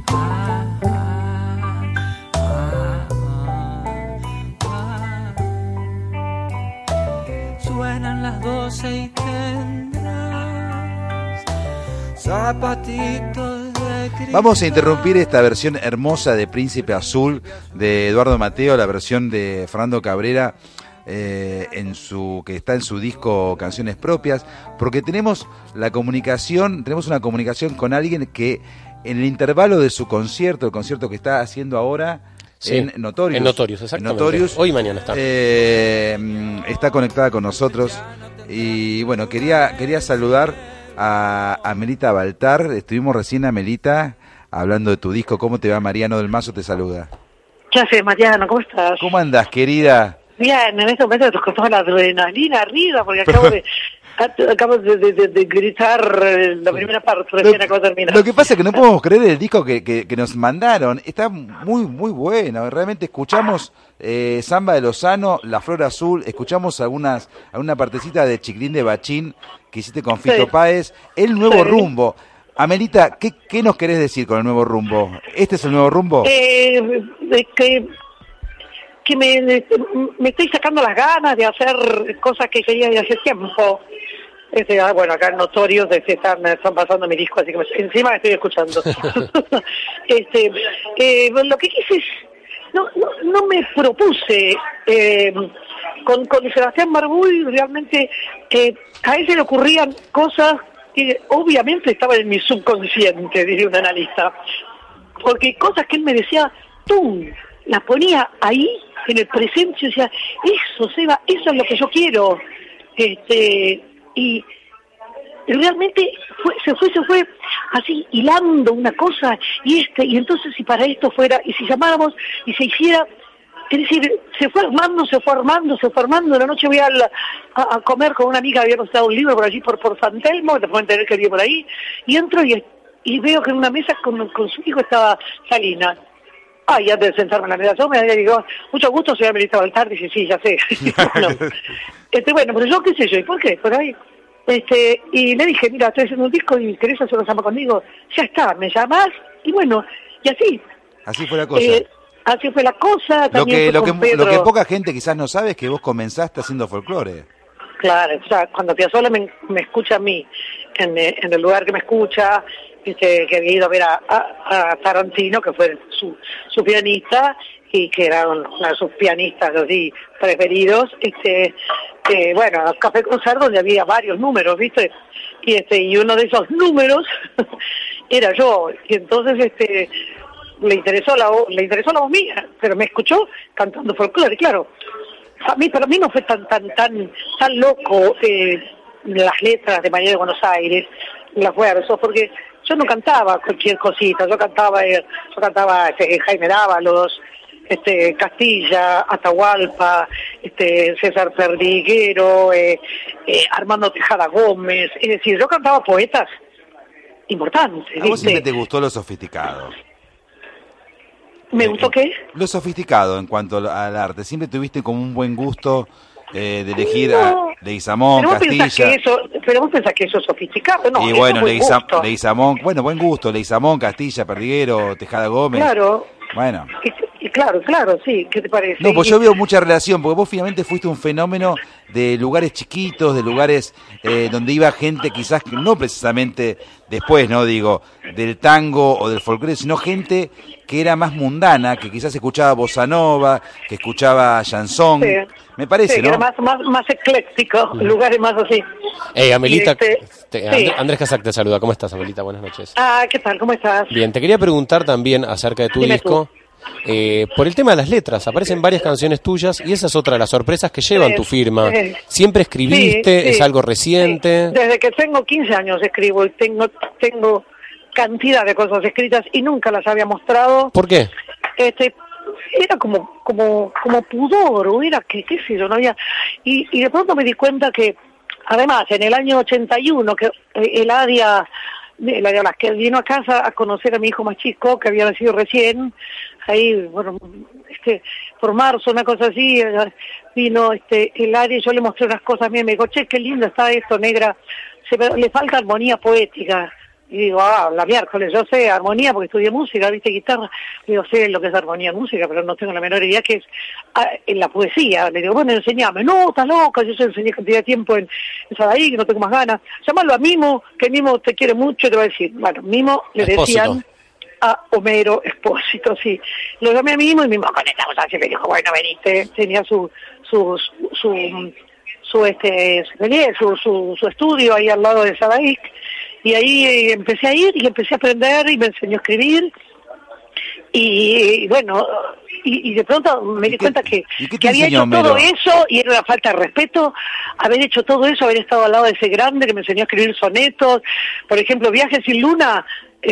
Suenan las 12 y tendrás zapatitos de cristal. Vamos a interrumpir esta versión hermosa de Príncipe Azul de Eduardo Mateo, la versión de Fernando Cabrera, que está en su disco Canciones Propias, porque tenemos una comunicación con alguien que en el intervalo de su concierto, el concierto que está haciendo ahora, sí, en Notorious. En Notorious, exactamente. Hoy y mañana está. Está conectada con nosotros. Y bueno, quería saludar a Melita Baltar. Estuvimos recién, Melita, hablando de tu disco. ¿Cómo te va? Mariano del Mazo te saluda. ¿Qué haces, Mariano? ¿Cómo estás? ¿Cómo andás, querida? Bien, en este momento te costó la adrenalina arriba porque acabo de gritar la primera parte, recién acabo de terminar. Lo que pasa es que no podemos creer el disco que nos mandaron. Está muy, muy bueno. Realmente escuchamos Samba de Lozano, La Flor Azul, escuchamos alguna partecita de Chiclín de Bachín que hiciste con Fito Páez, El Nuevo Rumbo. Amelita, ¿qué nos querés decir con El Nuevo Rumbo? ¿Este es el nuevo rumbo? Que me estoy sacando las ganas de hacer cosas que quería de hace tiempo. Bueno, acá en Notorious están pasando mi disco, así que encima me estoy escuchando. Lo que quise es, no me propuse, con Sebastián Marbuy realmente a él se le ocurrían cosas que obviamente estaban en mi subconsciente, diría un analista, porque cosas que él me decía, tú las ponía ahí en el presente y decía, eso, Seba, eso es lo que yo quiero. Y realmente se fue así hilando una cosa y entonces si para esto fuera, y si llamáramos y se hiciera, es decir, se fue armando, la noche voy a comer con una amiga, habíamos dado un libro por allí por San Telmo, que te pueden tener que ir por ahí, y entro y veo que en una mesa con su hijo estaba Salina. Y antes de sentarme en la mesa, yo me digo, mucho gusto, soy Melita Baltar. Dice, sí, ya sé. Bueno, pero yo qué sé yo, ¿y por qué? Por ahí. Y le dije, mira, estoy haciendo un disco y querés hacer una samba conmigo. Ya está, me llamás, y bueno, y así. Así fue la cosa. Así fue la cosa. Lo También que fue con lo que poca gente quizás no sabe es que vos comenzaste haciendo folclore. Claro, o sea, cuando Piazzolla me escucha a mí, en el lugar que me escucha, que había ido a ver a Tarantino, que fue su pianista, y que era uno de sus pianistas así preferidos, bueno, Café Concert, donde había varios números, ¿viste? Y uno de esos números era yo, y entonces le interesó la voz mía, pero me escuchó cantando folclore, claro. Para mí no fue tan loco las letras de María de Buenos Aires, los versos, porque yo no cantaba cualquier cosita, yo cantaba Jaime Dávalos, Castilla, Atahualpa, César Perdiguero, Armando Tejada Gómez, es decir, yo cantaba poetas importantes. ¿A vos siempre te gustó lo sofisticado? ¿Me gustó qué? Lo sofisticado en cuanto al arte. Siempre tuviste como un buen gusto de elegir No, a Leguizamón, Castilla. Pero vos pensás que eso es sofisticado, ¿no? Y eso bueno, es buen gusto. Leguizamón, bueno, buen gusto. Leguizamón, Castilla, Perdiguero, Tejada Gómez. Claro. Bueno. Y claro, sí, ¿qué te parece? No, pues yo veo mucha relación, porque vos finalmente fuiste un fenómeno de lugares chiquitos, de lugares donde iba gente quizás, no precisamente después, no digo, del tango o del folclore, sino gente que era más mundana, que quizás escuchaba bossa nova, que escuchaba chanson, Sí. me parece, Sí, ¿no? que era más ecléctico, lugares más así. Amelita, sí. Andrés Casac te saluda. ¿Cómo estás, Amelita? Buenas noches. ¿Qué tal? ¿Cómo estás? Bien, te quería preguntar también acerca de tu Dime disco. Por el tema de las letras, aparecen varias canciones tuyas y esa es otra de las sorpresas que llevan tu firma. ¿Siempre escribiste? Sí. ¿Es algo reciente? Sí. Desde que tengo 15 años escribo y tengo cantidad de cosas escritas y nunca las había mostrado. ¿Por qué? Era como pudor, o era qué sé yo, no había... Y de pronto me di cuenta que, además, en el año 81, que Eladia Blasquez vino a casa a conocer a mi hijo más chico, que había nacido recién, ahí, bueno, por marzo, una cosa así, vino Eladia y yo le mostré unas cosas mías, me dijo, che, qué lindo está esto, negra, le falta armonía poética. Y digo, la miércoles, yo sé armonía porque estudié música, viste, guitarra. Digo, sé lo que es armonía en música, pero no tengo la menor idea que es en la poesía. Le digo, bueno, enseñame. No, estás loca, yo enseñé cantidad de tiempo en Sadaí, que no tengo más ganas. Llámalo a Mimo, que Mimo te quiere mucho, te va a decir. Bueno, Mimo le decían a Homero Expósito, sí. Lo llamé a Mimo y Mimo conectamos así, me dijo, bueno, veniste. Tenía su estudio ahí al lado de Sadaí. Y ahí empecé a ir y empecé a aprender y me enseñó a escribir. Y bueno, y de pronto me di cuenta que había hecho todo eso y era una falta de respeto haber hecho todo eso, haber estado al lado de ese grande que me enseñó a escribir sonetos. Por ejemplo, Viaje sin luna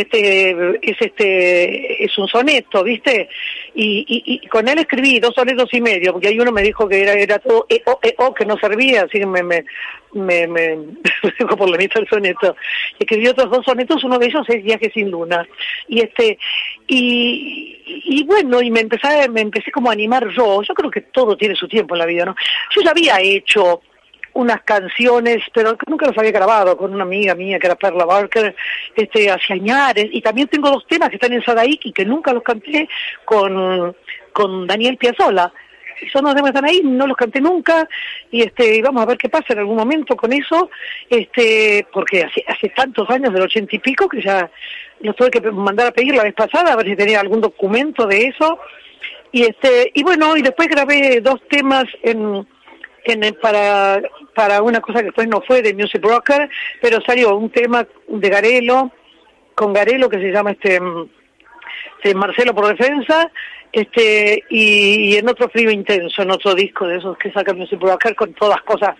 es un soneto, ¿viste? Y con él escribí 2 sonetos y medio, porque ahí uno me dijo que era todo que no servía, así que me dejó por la mitad el soneto. Escribí otros 2 sonetos, uno de ellos es Viaje sin luna. Y bueno, y me empecé como a animar yo creo que todo tiene su tiempo en la vida, ¿no? Yo ya había hecho unas canciones, pero nunca las había grabado, con una amiga mía que era Perla Barker, hacia Añares, y también tengo 2 temas que están en Sadaiki que nunca los canté con Daniel Piazzolla. Son 2 temas que están ahí, no los canté nunca, y vamos a ver qué pasa en algún momento con eso, porque hace tantos años, del 80 y pico, que ya los tuve que mandar a pedir la vez pasada, a ver si tenía algún documento de eso, y bueno, y después grabé 2 temas para una cosa que después no fue de Music Broker, pero salió un tema de Garelo, con Garelo, que se llama Marcelo por Defensa, y en otro Frío Intenso, en otro disco de esos que saca Music Broker, con todas cosas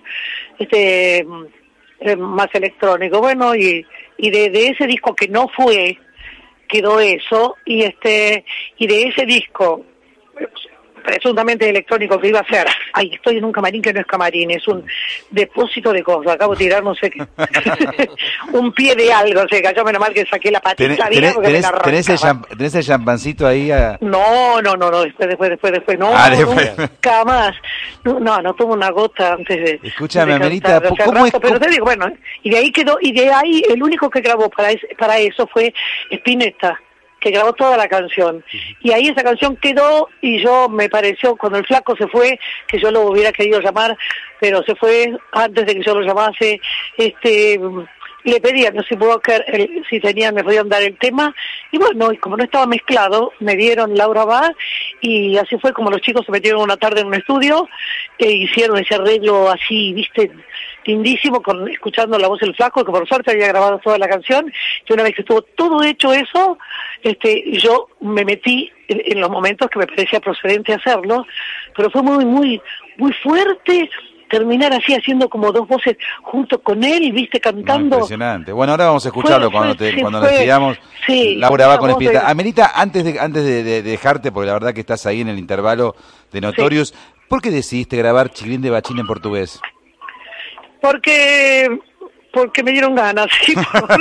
más electrónico. Bueno, y de ese disco que no fue, quedó eso, y de ese disco presuntamente electrónico que iba a ser, estoy en un camarín que no es camarín, es un depósito de cosas, acabo de tirar no sé qué, un pie de algo, se cayó, menos mal que saqué la patita. ¿Tenés el champancito ahí? No, después, no, nunca más, no tomo una gota antes de... Escúchame, Amelita, ¿cómo es? Pero te digo, bueno, y de ahí quedó, y de ahí el único que grabó para eso fue Spinetta, que grabó toda la canción. Y ahí esa canción quedó y yo me pareció, cuando el flaco se fue, que yo lo hubiera querido llamar, pero se fue antes de que yo lo llamase, le pedí a Music Broker si me podían dar el tema, y bueno, y como no estaba mezclado, me dieron Laura Va, y así fue como los chicos se metieron una tarde en un estudio, e hicieron ese arreglo así, viste, lindísimo, escuchando la voz del flaco, que por suerte había grabado toda la canción, y una vez que estuvo todo hecho eso, yo me metí en los momentos que me parecía procedente hacerlo, pero fue muy, muy, muy fuerte terminar así haciendo como dos voces junto con él, viste, cantando. Impresionante. Bueno, ahora vamos a escucharlo cuando nos despidamos. Sí, Laura Va con Espineta. Amelita, antes de dejarte, porque la verdad que estás ahí en el intervalo de Notorious, sí. ¿Por qué decidiste grabar Chiquilín de Bachín en portugués? Porque me dieron ganas, ¿sí?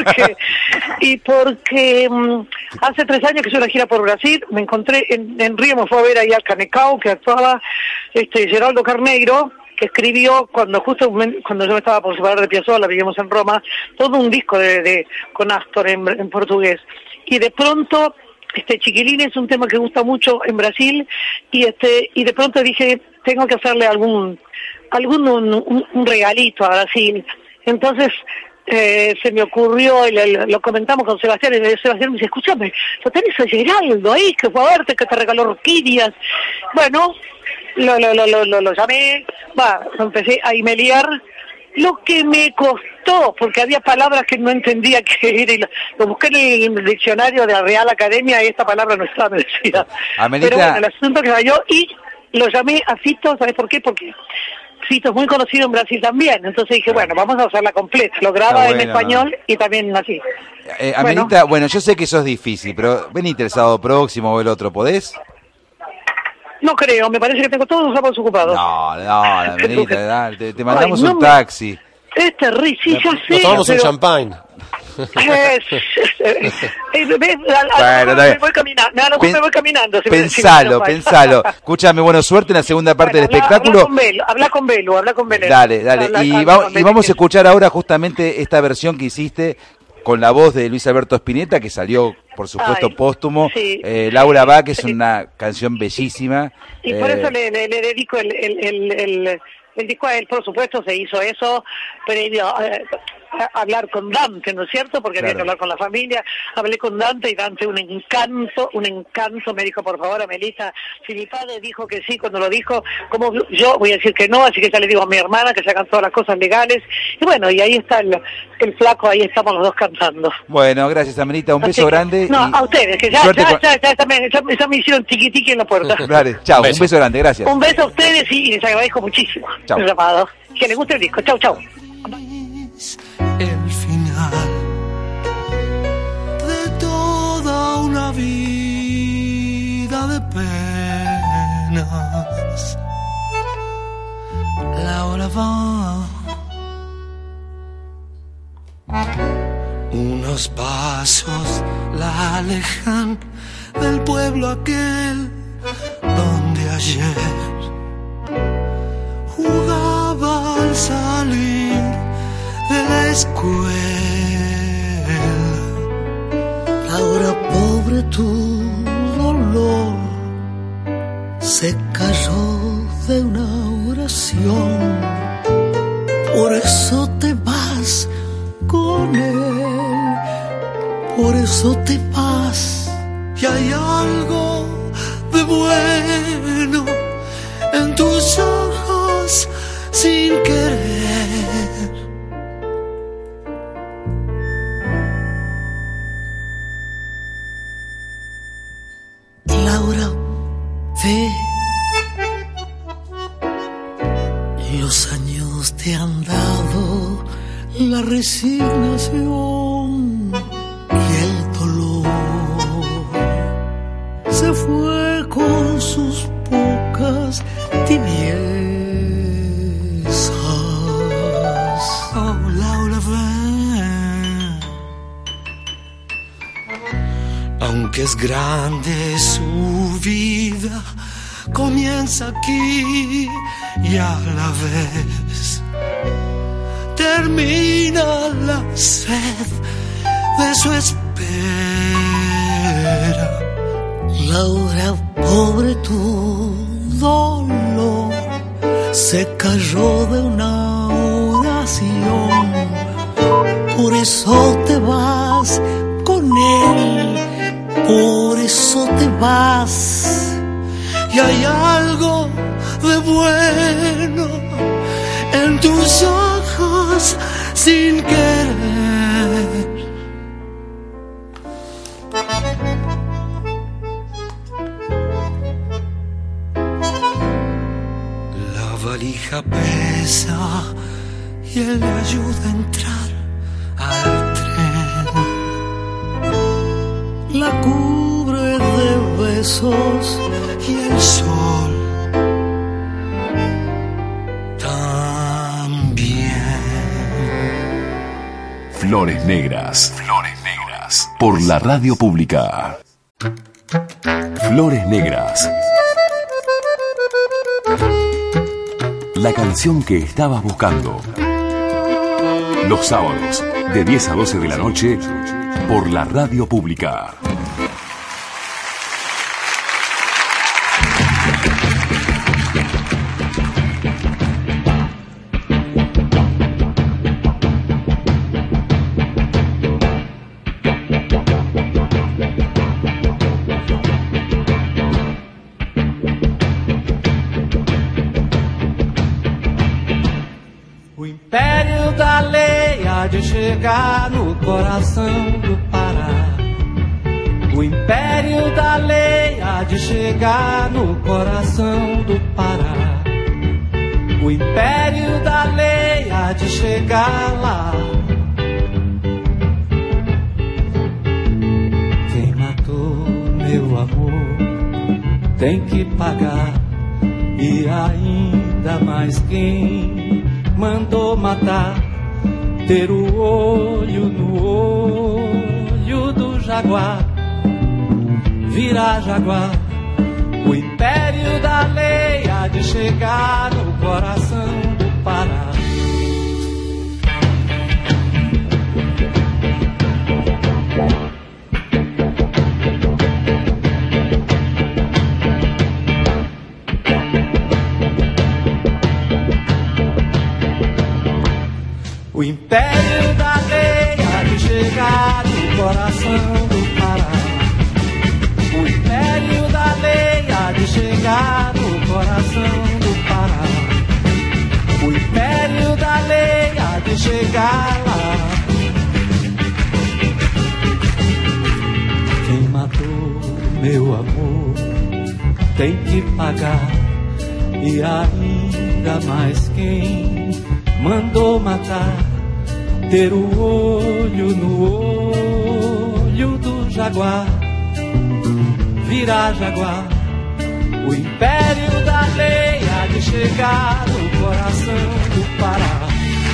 porque hace 3 años que hice una gira por Brasil, me encontré en Río, me fue a ver ahí al Canecao, que actuaba Geraldo Carneiro, que escribió cuando yo me estaba por separar de Piazzolla, vivíamos en Roma, todo un disco con Astor en portugués. Y de pronto, Chiquilín es un tema que gusta mucho en Brasil, y de pronto dije, tengo que hacerle un regalito a Brasil. Entonces, se me ocurrió, y lo comentamos con Sebastián, y Sebastián me dice, escúchame, ¿lo tenés a Geraldo ahí, que fue a verte, que te regaló orquídeas? Bueno, lo llamé, empecé a emailear, lo que me costó, porque había palabras que no entendía qué era, y lo busqué en el diccionario de la Real Academia, y esta palabra no estaba, me decía. Amelita. Pero bueno, el asunto que salió, y lo llamé a Fito, ¿sabes por qué? Porque Fito es muy conocido en Brasil también, entonces dije, bueno, vamos a hacerla completa, lo graba en español, ¿no? Y también así. Amelita, bueno, yo sé que eso es difícil, pero venite el sábado próximo o el otro, ¿podés? No creo, me parece que tengo todos los sábados ocupados. No, Amelita, te mandamos un taxi. Es terrible, sí, ya sé. Nos tomamos un champagne. Me voy caminando. Pensalo. Escúchame, bueno, suerte en la segunda parte del espectáculo. Habla con Belu. Dale. Y vamos a escuchar ahora justamente esta versión que hiciste con la voz de Luis Alberto Spinetta, que salió, por supuesto, póstumo. Sí. Laura Va, que es una canción bellísima. Y por eso le dedico el disco a él, por supuesto, se hizo eso previo a hablar con Dante, ¿no es cierto? Porque había que hablar con la familia. Hablé con Dante y Dante un encanto, me dijo, por favor, Amelita, si mi padre dijo que sí, cuando lo dijo, como yo voy a decir que no, así que ya le digo a mi hermana que se hagan todas las cosas legales. Y bueno, y ahí está el flaco, ahí estamos los dos cantando. Bueno, gracias, Amelita, un beso grande. No, a ustedes, que ya me hicieron tiqui en la puerta. Dale, chao, un beso grande, gracias. Un beso a ustedes y les agradezco muchísimo el llamado. Que les guste el disco, chau. El final de toda una vida de penas. Laura Va. Unos pasos la alejan del pueblo aquel donde ayer jugaba al salir de la escuela. Laura, pobre, tu dolor se cayó de una oración. Por eso te vas con él, por eso te vas. Y hay algo de bueno en tus ojos sin querer. Laura, ve, los años te han dado la resignación y el dolor se fue con sus pocas tibiezas. Oh, Laura, ven. Aunque es grande su vida, comienza aquí y a la vez termina la sed de su espera. Laura, pobre tu dolor, se cayó de una oración. Por eso te vas con él, por eso te vas. Y hay algo de bueno en tus ojos sin querer. La valija pesa y él le ayuda a entrar al tren. La cubre de besos y el sol Flores Negras. Flores Negras. Por la radio pública. Flores Negras. La canción que estabas buscando. Los sábados, de 10 a 12 de la noche, por la radio pública. De chegar no coração do Pará. O império da lei há de chegar no coração do Pará. O império da lei há de chegar lá. Quem matou meu amor tem que pagar. E ainda mais quem mandou matar. Ter o olho no olho do jaguar, virar jaguar. O império da lei há de chegar no coração do Pará. O império da lei há de chegar no coração do Pará. O império da lei há de chegar no coração do Pará. O império da lei há de chegar lá. Quem matou meu amor tem que pagar. E ainda mais quem mandou matar. Ter o olho no olho do jaguar, virar jaguar. O império da lei há de chegar no coração do Pará.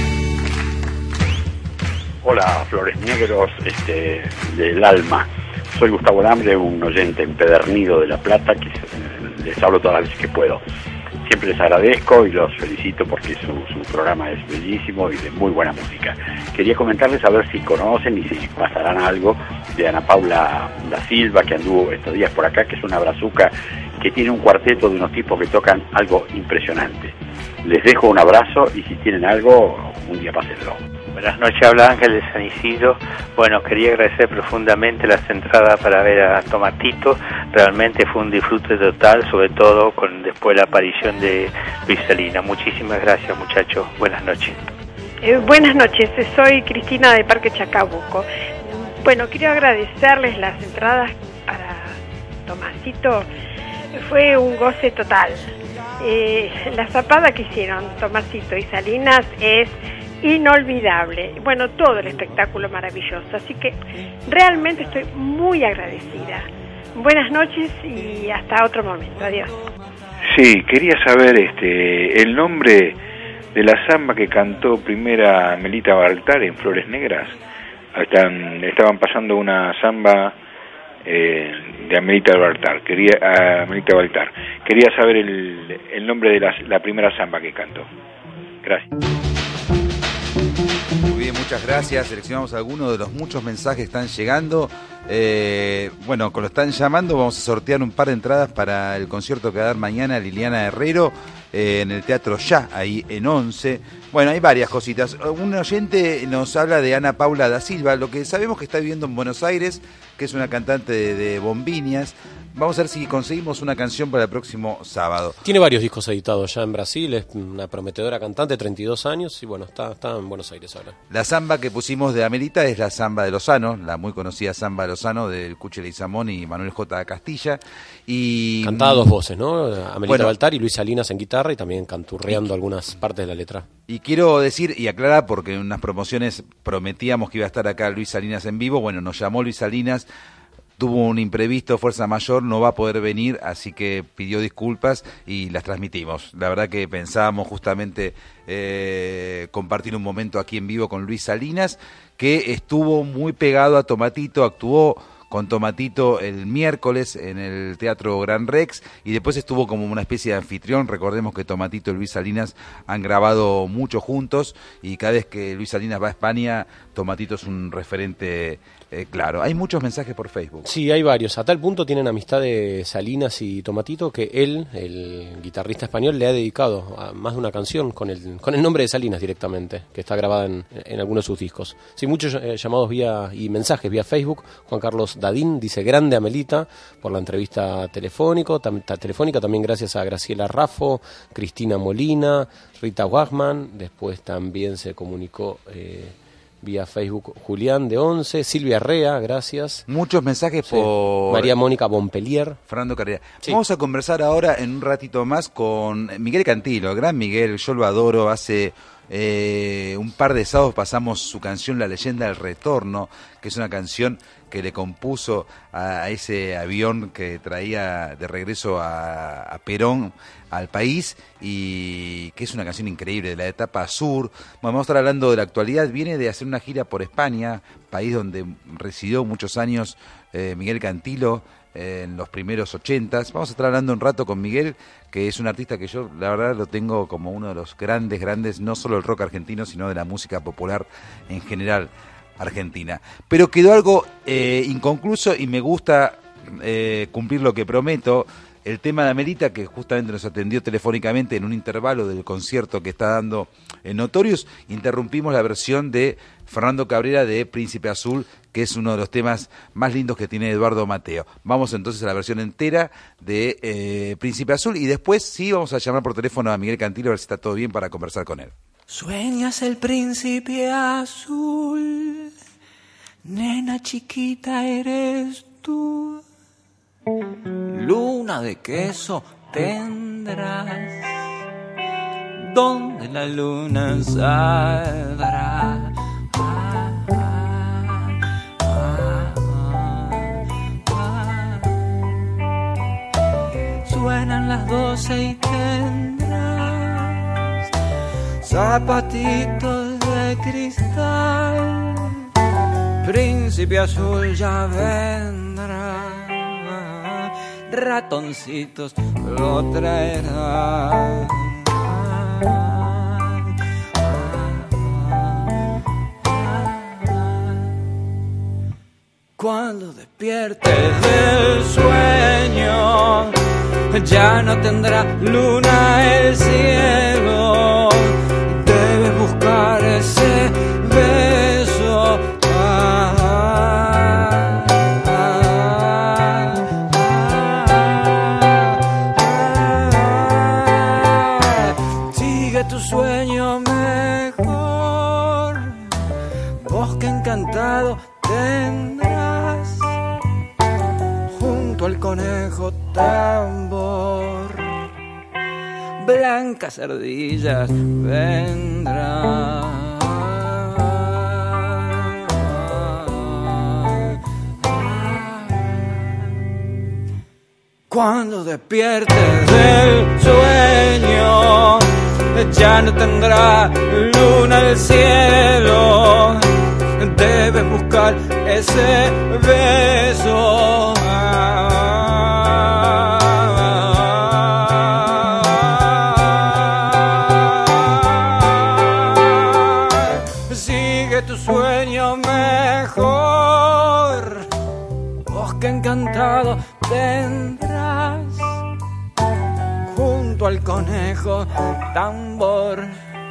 Hola, Flores Negros, del alma. Soy Gustavo Lambre, un oyente empedernido de La Plata, que les hablo todas las veces que puedo. Siempre les agradezco y los felicito porque su programa es bellísimo y de muy buena música. Quería comentarles a ver si conocen y si pasarán algo de Ana Paula da Silva, que anduvo estos días por acá, que es una brazuca que tiene un cuarteto de unos tipos que tocan algo impresionante. Les dejo un abrazo y si tienen algo, un día pásenlo. Buenas noches, habla Ángel de San Isidro. Bueno, quería agradecer profundamente las entradas para ver a Tomatito. Realmente fue un disfrute total, sobre todo después la aparición de Luis Salina. Muchísimas gracias, muchachos. Buenas noches. Buenas noches, soy Cristina de Parque Chacabuco. Bueno, quiero agradecerles las entradas para Tomasito. Fue un goce total. La zapada que hicieron Tomasito y Salinas es inolvidable. Bueno, todo el espectáculo maravilloso, así que realmente estoy muy agradecida. Buenas noches y hasta otro momento. Adiós. Sí, quería saber el nombre de la samba que cantó primera Melita Baltar en Flores Negras. Estaban pasando una samba de Amelita Baltar. Quería saber el nombre de la primera samba que cantó. Gracias. Muy bien, muchas gracias. Seleccionamos algunos de los muchos mensajes que están llegando. Bueno, con lo están llamando, vamos a sortear un par de entradas para el concierto que va a dar mañana Liliana Herrero en el Teatro Ya, ahí en 11. Bueno, hay varias cositas. Un oyente nos habla de Ana Paula da Silva, lo que sabemos que está viviendo en Buenos Aires, que es una cantante de bombiñas. Vamos a ver si conseguimos una canción para el próximo sábado. Tiene varios discos editados ya en Brasil, es una prometedora cantante, 32 años, y bueno, está en Buenos Aires ahora. La samba que pusimos de Amelita es la samba de Lozano, la muy conocida samba de Lozano del Cuche Leguizamón y Manuel J. Castilla. Y cantaba dos voces, ¿no? Amelita bueno, Baltar y Luis Salinas en guitarra y también canturreando algunas partes de la letra. Y quiero decir y aclarar, porque en unas promociones prometíamos que iba a estar acá Luis Salinas en vivo. Bueno, nos llamó Luis Salinas, tuvo un imprevisto, fuerza mayor, no va a poder venir, así que pidió disculpas y las transmitimos. La verdad que pensábamos justamente compartir un momento aquí en vivo con Luis Salinas, que estuvo muy pegado a Tomatito, actuó con Tomatito el miércoles en el Teatro Gran Rex y después estuvo como una especie de anfitrión. Recordemos que Tomatito y Luis Salinas han grabado mucho juntos y cada vez que Luis Salinas va a España, Tomatito es un referente claro. Hay muchos mensajes por Facebook. Sí, hay varios. A tal punto tienen amistad de Salinas y Tomatito que él, el guitarrista español, le ha dedicado a más de una canción con el nombre de Salinas directamente, que está grabada en algunos de sus discos. Sí, muchos llamados y mensajes vía Facebook. Juan Carlos Dadín dice: grande Amelita por la entrevista telefónica, también gracias a Graciela Raffo, Cristina Molina, Rita Wagman. Después también se comunicó vía Facebook Julián de 11, Silvia Rea, gracias. Muchos mensajes por María Mónica Montpellier. Fernando Carrera. Sí. Vamos a conversar ahora en un ratito más con Miguel Cantilo, gran Miguel, yo lo adoro. Hace un par de sábados pasamos su canción La Leyenda del Retorno, que es una canción que le compuso a ese avión que traía de regreso a Perón al país, y que es una canción increíble de la etapa sur. Bueno, vamos a estar hablando de la actualidad. Viene de hacer una gira por España, país donde residió muchos años Miguel Cantilo en los primeros 80s. Vamos a estar hablando un rato con Miguel, que es un artista que yo la verdad lo tengo como uno de los grandes, no solo del rock argentino, sino de la música popular en general argentina. Pero quedó algo inconcluso y me gusta cumplir lo que prometo. El tema de Amelita, que justamente nos atendió telefónicamente en un intervalo del concierto que está dando en Notorious, interrumpimos la versión de Fernando Cabrera de Príncipe Azul, que es uno de los temas más lindos que tiene Eduardo Mateo. Vamos entonces a la versión entera de Príncipe Azul y después sí vamos a llamar por teléfono a Miguel Cantilo a ver si está todo bien para conversar con él. Sueñas el príncipe azul, nena chiquita eres tú. Luna de queso tendrás, donde la luna saldrá. Suenan las 12 y tendrás zapatitos de cristal. Príncipe azul ya vendrá, ratoncitos lo traerán. Cuando despiertes del sueño, ya no tendrá luna el cielo. Debes buscar ese beso. Sigue tu sueño mejor, bosque encantado tendrás, junto al conejo tambor, blancas ardillas vendrán. Cuando despiertes del sueño, ya no tendrá luna el cielo. Debes buscar ese beso. Sigue tu sueño mejor, encantado vendrás junto al conejo tambor.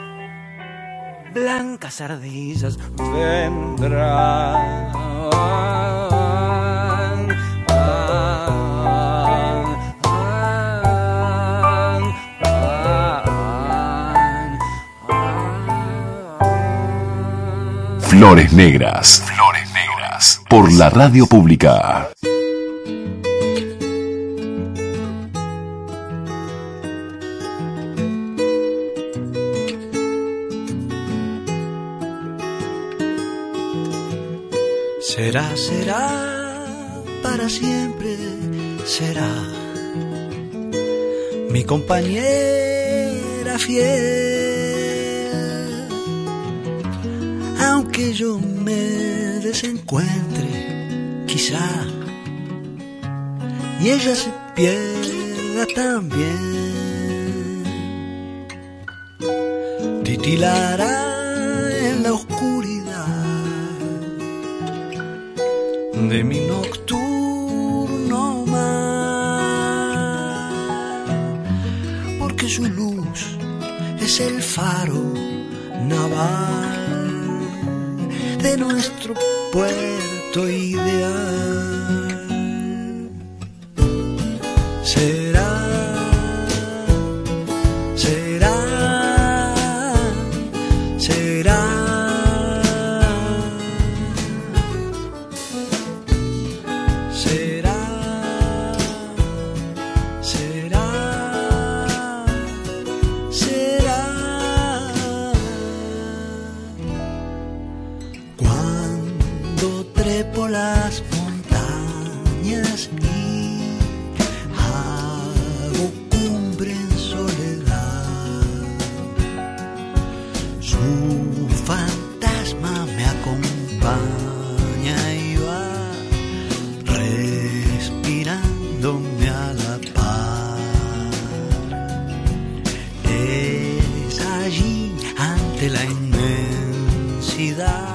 Blancas ardillas vendrán. Flores Negras. Flores Negras. Por la radio pública. Será, será, para siempre será mi compañera fiel, aunque yo me desencuentre quizá y ella se pierda también, titilará en la oscuridad de mi nocturno mar, porque su luz es el faro naval de nuestro puerto ideal. Será, será, será. Las montañas y hago cumbre en soledad, su fantasma me acompaña y va respirándome a la par. Es allí ante la inmensidad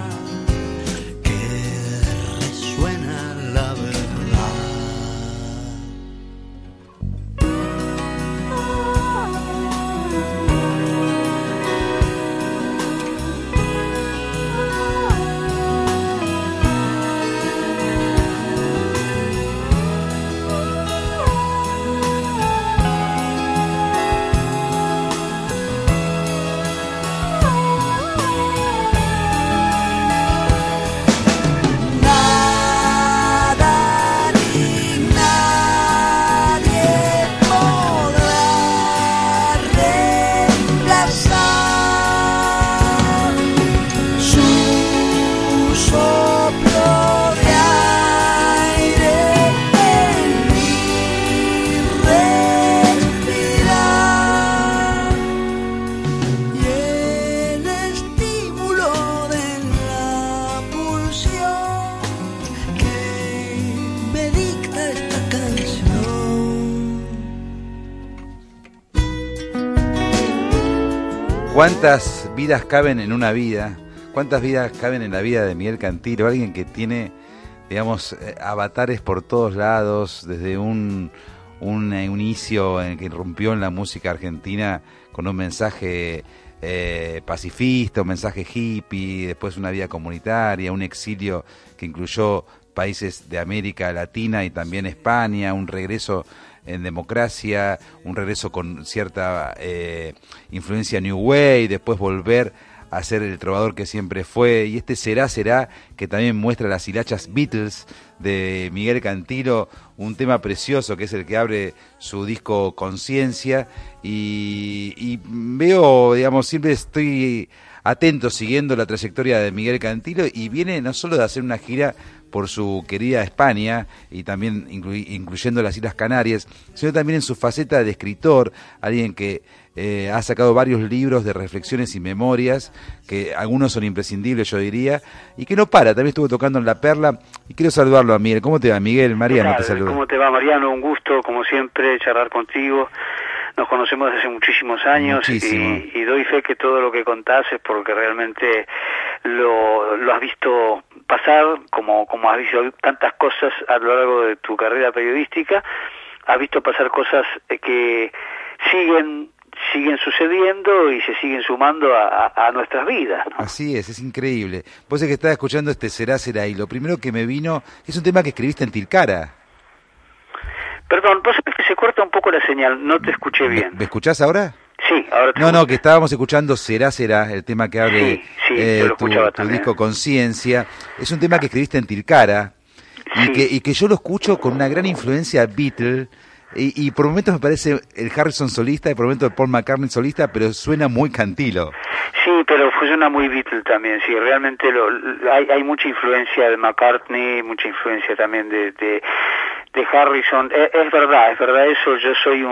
¿Cuántas vidas caben en una vida? ¿Cuántas vidas caben en la vida de Miguel Cantilo? Alguien que tiene, digamos, avatares por todos lados, desde un inicio en que irrumpió en la música argentina con un mensaje pacifista, un mensaje hippie, después una vida comunitaria, un exilio que incluyó países de América Latina y también España, un regreso en democracia, un regreso con cierta influencia New Wave, después volver a ser el trovador que siempre fue, y este Será, que también muestra las hilachas Beatles de Miguel Cantilo, un tema precioso que es el que abre su disco Conciencia, y veo, digamos, siempre estoy atento siguiendo la trayectoria de Miguel Cantilo, y viene no solo de hacer una gira por su querida España y también incluyendo las Islas Canarias, sino también en su faceta de escritor, alguien que ha sacado varios libros de reflexiones y memorias, que algunos son imprescindibles, yo diría, y que no para, también estuvo tocando en La Perla, y quiero saludarlo a Miguel. ¿Cómo te va, Miguel? Mariano te saluda. ¿Cómo te va, Mariano? Un gusto, como siempre, charlar contigo. Nos conocemos desde hace muchísimos años y doy fe que todo lo que contás es porque realmente lo has visto pasar, como has visto tantas cosas a lo largo de tu carrera periodística, has visto pasar cosas que siguen sucediendo y se siguen sumando a nuestras vidas, ¿no? Así es increíble. Vos es que estás escuchando Será y lo primero que me vino es un tema que escribiste en Tilcara. Perdón, vos sabés que se corta un poco la señal, no te escuché bien. ¿Me escuchás ahora? Sí, ahora te No, que estábamos escuchando Será, el tema que abre yo lo escuchaba tu también. disco Conciencia. Es un tema que escribiste en Tilcara y que yo lo escucho con una gran influencia Beatle. Y por momentos me parece el Harrison solista y por momentos el Paul McCartney solista, pero suena muy Cantilo. Sí, pero suena muy Beatle también, sí, realmente hay mucha influencia de McCartney, mucha influencia también de Harrison. Es verdad eso, yo soy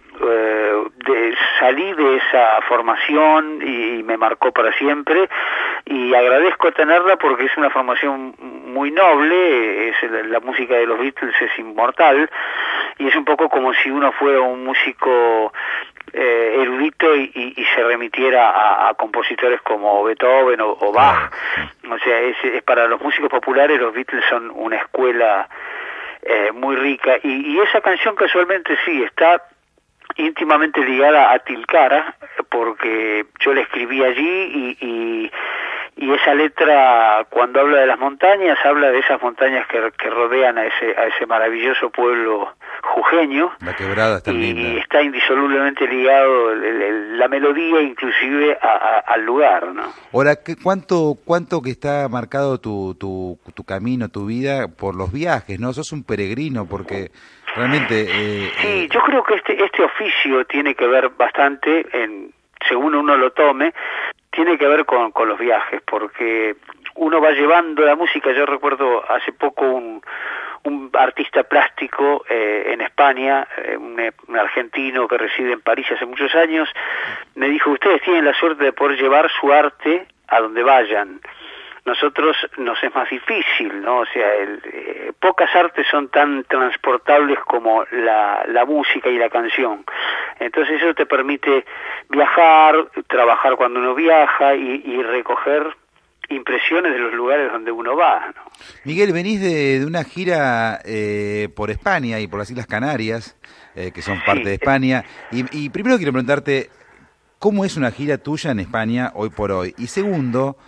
salí de esa formación y me marcó para siempre y agradezco tenerla porque es una formación muy noble, la música de los Beatles es inmortal y es un poco como si uno fuera un músico erudito y se remitiera a compositores como Beethoven o Bach. O sea, es para los músicos populares los Beatles son una escuela muy rica y esa canción casualmente sí está íntimamente ligada a Tilcara porque yo la escribí allí y esa letra cuando habla de las montañas habla de esas montañas que rodean a ese maravilloso pueblo jujeño. La Quebrada está linda. Y está indisolublemente ligado la melodía inclusive al lugar, ¿no? Ahora, ¿cuánto que está marcado tu camino, tu vida por los viajes, ¿no? Sos un peregrino porque realmente... sí, yo creo que este oficio tiene que ver bastante, según uno lo tome, tiene que ver con los viajes, porque uno va llevando la música. Yo recuerdo hace poco un artista plástico en España, un argentino que reside en París hace muchos años, me dijo, ustedes tienen la suerte de poder llevar su arte a donde vayan. Nosotros nos es más difícil, ¿no? O sea, pocas artes son tan transportables como la música y la canción. Entonces eso te permite viajar, trabajar cuando uno viaja y recoger impresiones de los lugares donde uno va, ¿no? Miguel, venís de una gira por España y por las Islas Canarias, que son parte de España, y primero quiero preguntarte, ¿cómo es una gira tuya en España hoy por hoy? Y segundo,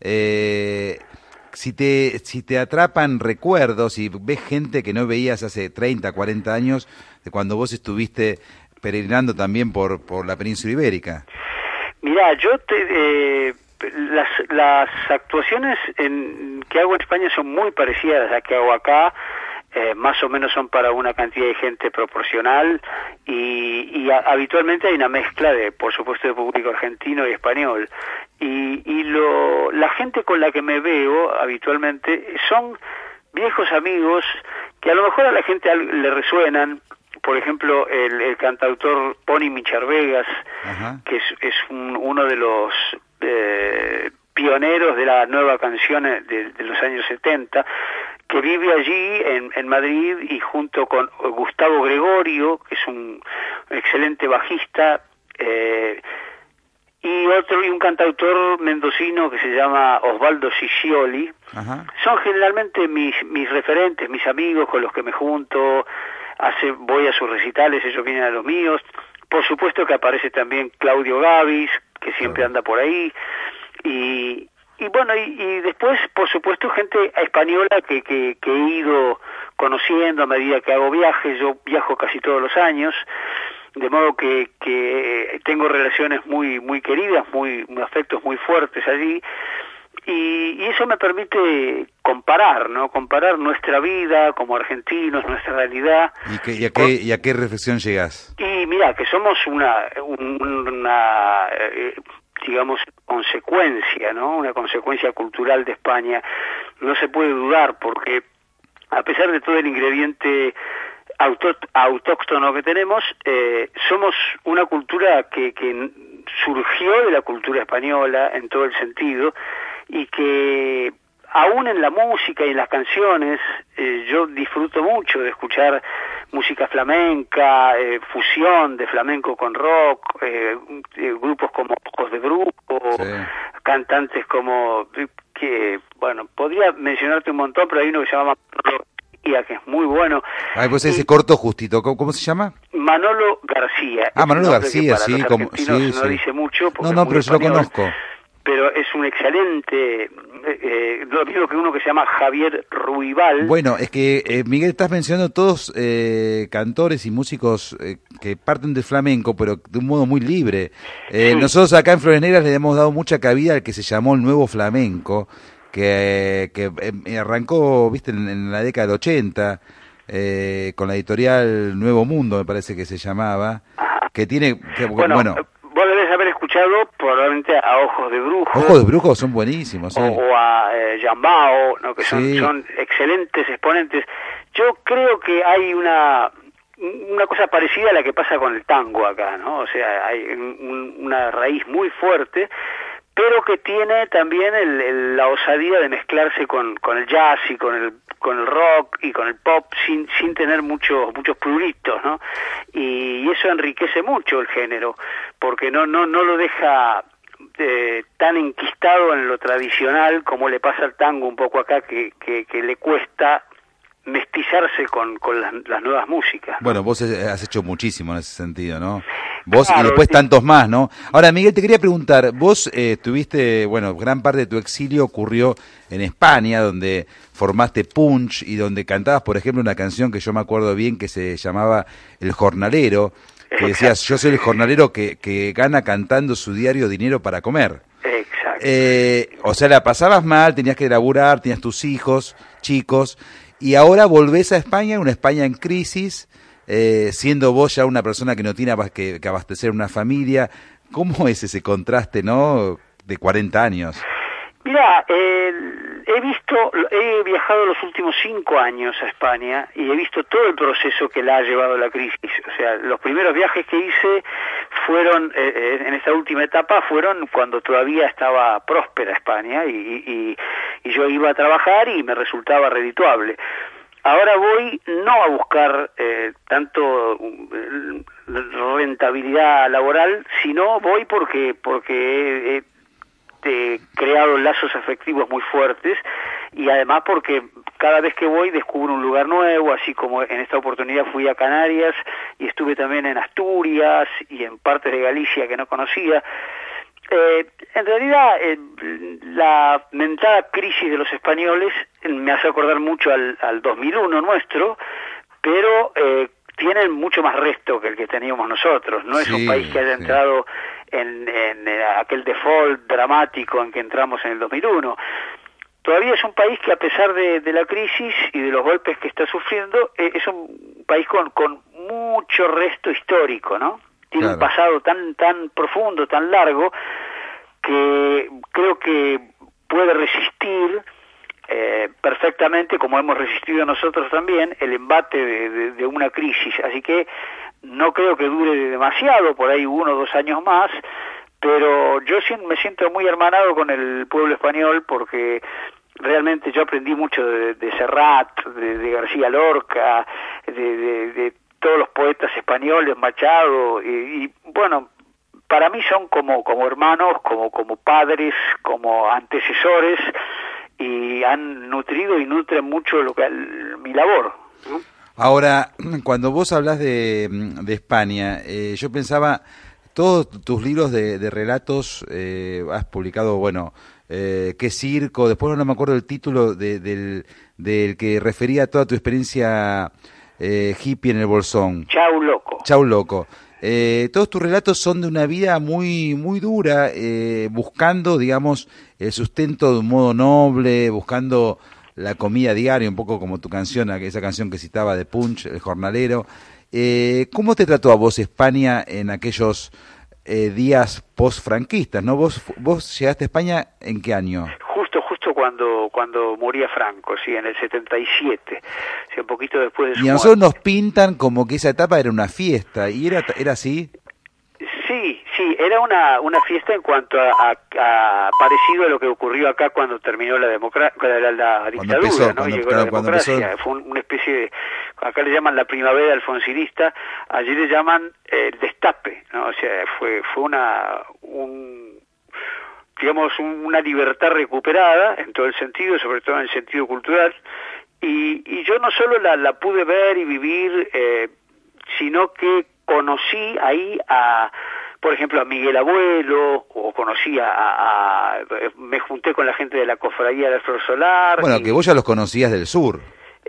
si te atrapan recuerdos y ves gente que no veías hace 30, 40 años, de cuando vos estuviste peregrinando también por la península ibérica. Mirá, las actuaciones que hago en España son muy parecidas a las que hago acá, más o menos son para una cantidad de gente proporcional y habitualmente hay una mezcla por supuesto, de público argentino y español. Y la gente con la que me veo habitualmente son viejos amigos que a lo mejor a la gente le resuenan. Por ejemplo, el cantautor Pony Micharvegas, que es uno de los pioneros de la nueva canción de los años 70, que vive allí en Madrid y junto con Gustavo Gregorio, que es un excelente bajista, y un cantautor mendocino que se llama Osvaldo Sicioli. Son generalmente mis referentes, mis amigos con los que me junto, voy a sus recitales, ellos vienen a los míos. Por supuesto que aparece también Claudio Gavis, que siempre anda por ahí, y bueno, y después, por supuesto, gente española que he ido conociendo a medida que hago viajes. Yo viajo casi todos los años, de modo que tengo relaciones muy muy queridas, afectos muy fuertes allí, y eso me permite comparar, ¿no? Comparar nuestra vida como argentinos, nuestra realidad. ¿Y a qué reflexión llegás? Y mira, que somos una digamos, consecuencia, ¿no? Una consecuencia cultural de España. No se puede dudar, porque a pesar de todo el ingrediente autóctono que tenemos, somos una cultura que surgió de la cultura española en todo el sentido, y que aún en la música y en las canciones yo disfruto mucho de escuchar música flamenca, fusión de flamenco con rock, grupos como Ojos de Brujo, cantantes como, que bueno, podría mencionarte un montón, pero hay uno que se llama Manolo García, que es muy bueno. Ay, pues ese corto justito, ¿cómo se llama? Manolo García. Manolo García, sí, como sí, no sí. dice mucho. No, pero yo lo conozco. Pero es un excelente, lo mismo que uno que se llama Javier Ruibal. Bueno, es que, Miguel, estás mencionando todos cantores y músicos que parten del flamenco, pero de un modo muy libre. Sí. Nosotros acá en Flores Negras le hemos dado mucha cabida al que se llamó el Nuevo Flamenco, que arrancó, viste, en la década del 80, con la editorial Nuevo Mundo, me parece que se llamaba, que tiene... bueno vos debes haber escuchado probablemente a Ojos de Brujo. Ojos de Brujo son buenísimos, sí. O a Yambao, ¿no? Que son excelentes exponentes. Yo creo que hay una cosa parecida a la que pasa con el tango acá, ¿no? O sea, hay una raíz muy fuerte, pero que tiene también la osadía de mezclarse con el jazz y con el rock y con el pop sin tener muchos pruritos, ¿no? Y eso enriquece mucho el género, porque no lo deja tan enquistado en lo tradicional como le pasa al tango un poco acá, que le cuesta mestizarse con las nuevas músicas, ¿no? Bueno, vos has hecho muchísimo en ese sentido, ¿no? Vos claro, y después tantos más, ¿no? Ahora, Miguel, te quería preguntar, vos tuviste, gran parte de tu exilio ocurrió en España, donde formaste Punch y donde cantabas, por ejemplo, una canción que yo me acuerdo bien que se llamaba El Jornalero, que decías, yo soy el jornalero que gana cantando su diario dinero para comer. Exacto. O sea, la pasabas mal, tenías que laburar, tenías tus hijos, chicos, y ahora volvés a España, una España en crisis, siendo vos ya una persona que no tiene que abastecer una familia. ¿Cómo es ese contraste, no, de 40 años? Mira, he viajado los últimos 5 años a España y he visto todo el proceso que la ha llevado a la crisis. O sea, los primeros viajes que hice fueron, en esta última etapa, fueron cuando todavía estaba próspera España y yo iba a trabajar y me resultaba redituable. Ahora voy no a buscar tanto rentabilidad laboral, sino voy porque he creado lazos afectivos muy fuertes y además porque cada vez que voy descubro un lugar nuevo, así como en esta oportunidad fui a Canarias y estuve también en Asturias y en partes de Galicia que no conocía. En realidad la mentada crisis de los españoles me hace acordar mucho al 2001 nuestro, pero tienen mucho más resto que el que teníamos nosotros. No es un país que haya entrado en aquel default dramático en que entramos en el 2001. Todavía es un país que, a pesar de la crisis y de los golpes que está sufriendo, es un país con mucho resto histórico, ¿no? Tiene un pasado tan profundo, tan largo, que creo que puede resistir perfectamente, como hemos resistido nosotros también, el embate de una crisis. Así que no creo que dure demasiado, por ahí 1 o 2 años más, pero yo me siento muy hermanado con el pueblo español, porque realmente yo aprendí mucho de Serrat, de García Lorca, de todos los poetas españoles, Machado, y bueno, para mí son como hermanos, como padres, como antecesores, y han nutrido y nutren mucho mi labor, ¿no? Ahora, cuando vos hablas de España, yo pensaba, todos tus libros de relatos has publicado, ¿Qué circo? Después no me acuerdo el título del que refería toda tu experiencia hippie en el Bolsón. Chau Loco. Chau Loco. Todos tus relatos son de una vida muy muy dura, buscando, digamos, el sustento de un modo noble, buscando la comida diaria, un poco como tu canción, esa canción que citaba de Punch, El Jornalero. ¿Cómo te trató a vos España en aquellos días post-franquistas, ¿no? ¿Vos llegaste a España en qué año? Justo cuando moría Franco, sí, en el 77, o sea, un poquito después de su muerte. Y a nosotros nos pintan como que esa etapa era una fiesta, ¿y era así? Sí, era una fiesta en cuanto a parecido a lo que ocurrió acá cuando terminó la dictadura, ¿no? Llegó la democracia. Fue una especie de, acá le llaman la primavera alfonsinista, allí le llaman el destape, ¿no? O sea, fue digamos, una libertad recuperada en todo el sentido, sobre todo en el sentido cultural, y yo no solo la pude ver y vivir, sino que conocí ahí por ejemplo, a Miguel Abuelo, o conocí me junté con la gente de la Cofradía del Flor Solar. Bueno, que vos ya los conocías del sur.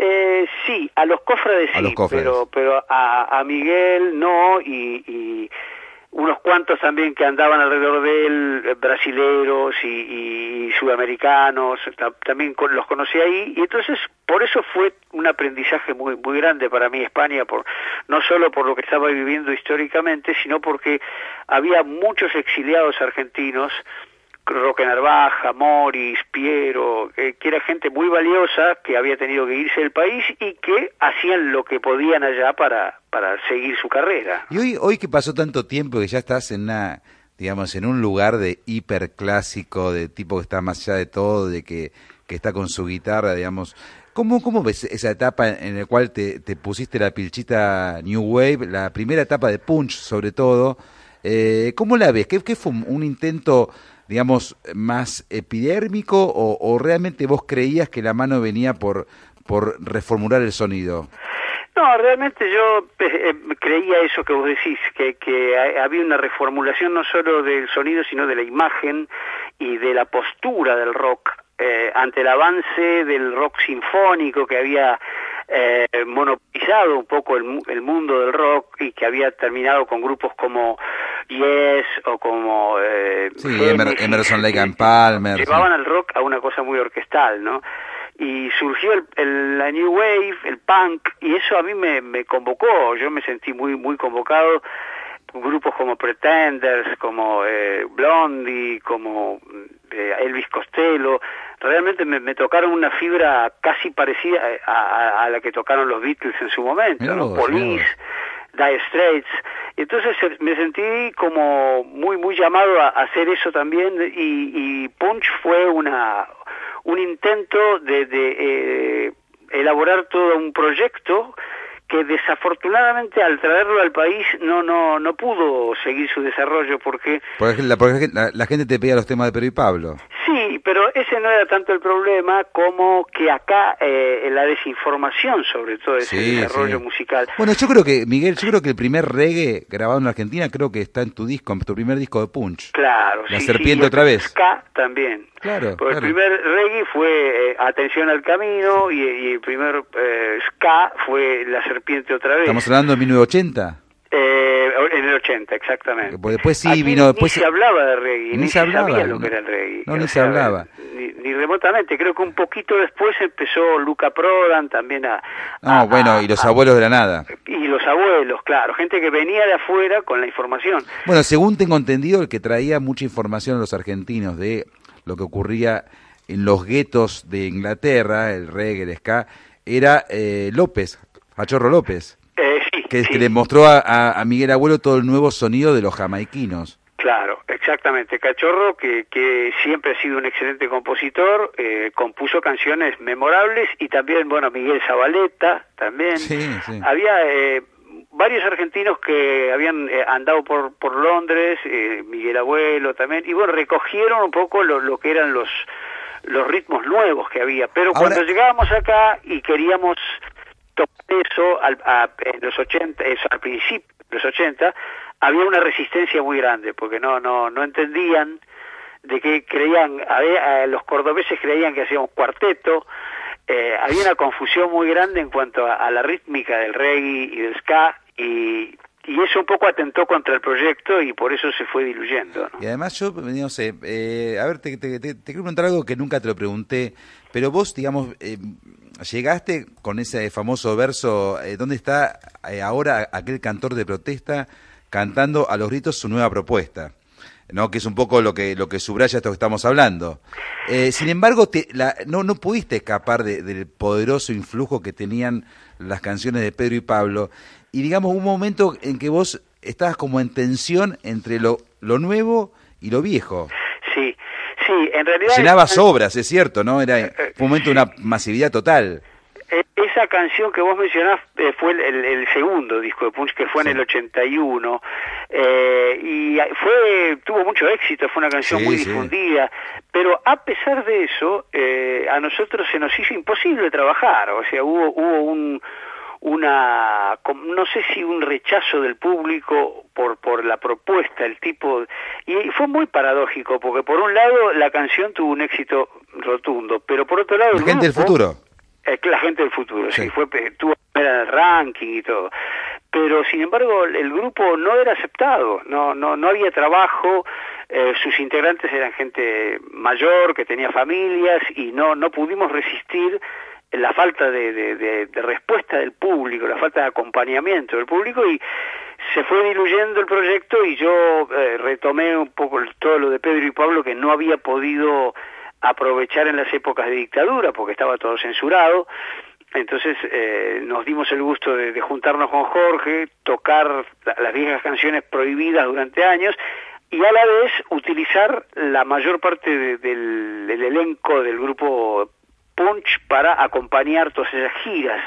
Sí, a los cofrades sí, pero a Miguel no, y unos cuantos también que andaban alrededor de él, brasileros y sudamericanos, también los conocí ahí, y entonces por eso fue un aprendizaje muy muy grande para mí España, no solo por lo que estaba viviendo históricamente, sino porque había muchos exiliados argentinos, Roque Narvaja, Morris, Piero, que era gente muy valiosa que había tenido que irse del país y que hacían lo que podían allá para seguir su carrera. Y hoy que pasó tanto tiempo que ya estás en en un lugar de hiperclásico, de tipo que está más allá de todo, de que está con su guitarra, digamos, ¿cómo ves esa etapa en la cual te pusiste la pilchita New Wave, la primera etapa de Punch sobre todo? ¿Cómo la ves? ¿Qué fue un intento, digamos, más epidérmico o realmente vos creías que la mano venía por reformular el sonido? No, realmente yo creía eso que vos decís, que había una reformulación no solo del sonido, sino de la imagen y de la postura del rock ante el avance del rock sinfónico que había monopolizado un poco el mundo del rock y que había terminado con grupos como Yes o como Emerson, Lake and Palmer. Llevaban al rock a una cosa muy orquestal, ¿no? Y surgió la New Wave, el punk, y eso a mí me convocó. Yo me sentí muy muy convocado. Grupos como Pretenders, como Blondie, como Elvis Costello, realmente me tocaron una fibra casi parecida a la que tocaron los Beatles en su momento, ¿no? Police, Dire Straits. Entonces me sentí como muy muy llamado a hacer eso también, y Punch fue un intento de elaborar todo un proyecto que desafortunadamente al traerlo al país no pudo seguir su desarrollo porque la gente te pedía los temas de Pedro y Pablo. Sí, pero ese no era tanto el problema como que acá la desinformación sobre todo ese desarrollo musical. Bueno, yo creo que, Miguel, el primer reggae grabado en la Argentina creo que está en tu primer disco de Punch. Claro, La Serpiente otra vez. Ska también. Claro, El primer reggae fue Atención al Camino y el primer ska fue La Serpiente otra vez. ¿Estamos hablando de 1980? En el 80, exactamente. Porque después sí aquí vino... Ni se hablaba de reggae, ni se sabía lo que era el reggae. Ni se hablaba. Ni remotamente. Creo que un poquito después empezó Luca Prodan también y los abuelos de la nada. Y los abuelos, claro. Gente que venía de afuera con la información. Bueno, según tengo entendido, el que traía mucha información a los argentinos de lo que ocurría en los guetos de Inglaterra, el reggae, el ska, era López, Cachorro López. Que le mostró a Miguel Abuelo todo el nuevo sonido de los jamaiquinos. Claro, exactamente. Cachorro, que siempre ha sido un excelente compositor, compuso canciones memorables, y también, Miguel Zabaleta, también. Sí. Había varios argentinos que habían andado por Londres, Miguel Abuelo también, y recogieron un poco lo que eran los ritmos nuevos que había. Pero cuando llegábamos acá y queríamos eso en los 80, al principio de los 80, había una resistencia muy grande porque no entendían de qué creían. Los cordobeses creían que hacíamos cuarteto. Había una confusión muy grande en cuanto a la rítmica del reggae y del ska, y eso un poco atentó contra el proyecto y por eso se fue diluyendo, ¿no? Y además yo, no sé, a ver, te quiero preguntar algo que nunca te lo pregunté, pero vos, digamos, llegaste con ese famoso verso, ¿dónde está ahora aquel cantor de protesta cantando a los gritos su nueva propuesta? ¿No? Que es un poco lo que subraya esto que estamos hablando. Sin embargo, no pudiste escapar del poderoso influjo que tenían las canciones de Pedro y Pablo, y digamos un momento en que vos estabas como en tensión entre lo nuevo y lo viejo. Sí, en realidad... Llenabas obras, es cierto, ¿no? Fue un momento de una masividad total. esa canción que vos mencionás fue el segundo disco de Punch, que fue en el 81, y tuvo mucho éxito, fue una canción muy difundida, pero a pesar de eso, a nosotros se nos hizo imposible trabajar, o sea, hubo no sé si un rechazo del público por la propuesta, el tipo, y fue muy paradójico, porque por un lado la canción tuvo un éxito rotundo, pero por otro lado la gente del futuro. La gente del futuro, sí, tuvo el ranking y todo, pero sin embargo el grupo no era aceptado, no había trabajo, sus integrantes eran gente mayor que tenía familias y no pudimos resistir la falta de respuesta del público, la falta de acompañamiento del público, y se fue diluyendo el proyecto, y yo retomé un poco todo lo de Pedro y Pablo, que no había podido aprovechar en las épocas de dictadura porque estaba todo censurado. Entonces nos dimos el gusto de juntarnos con Jorge, tocar las viejas canciones prohibidas durante años, y a la vez utilizar la mayor parte del elenco del grupo Punch para acompañar todas esas giras.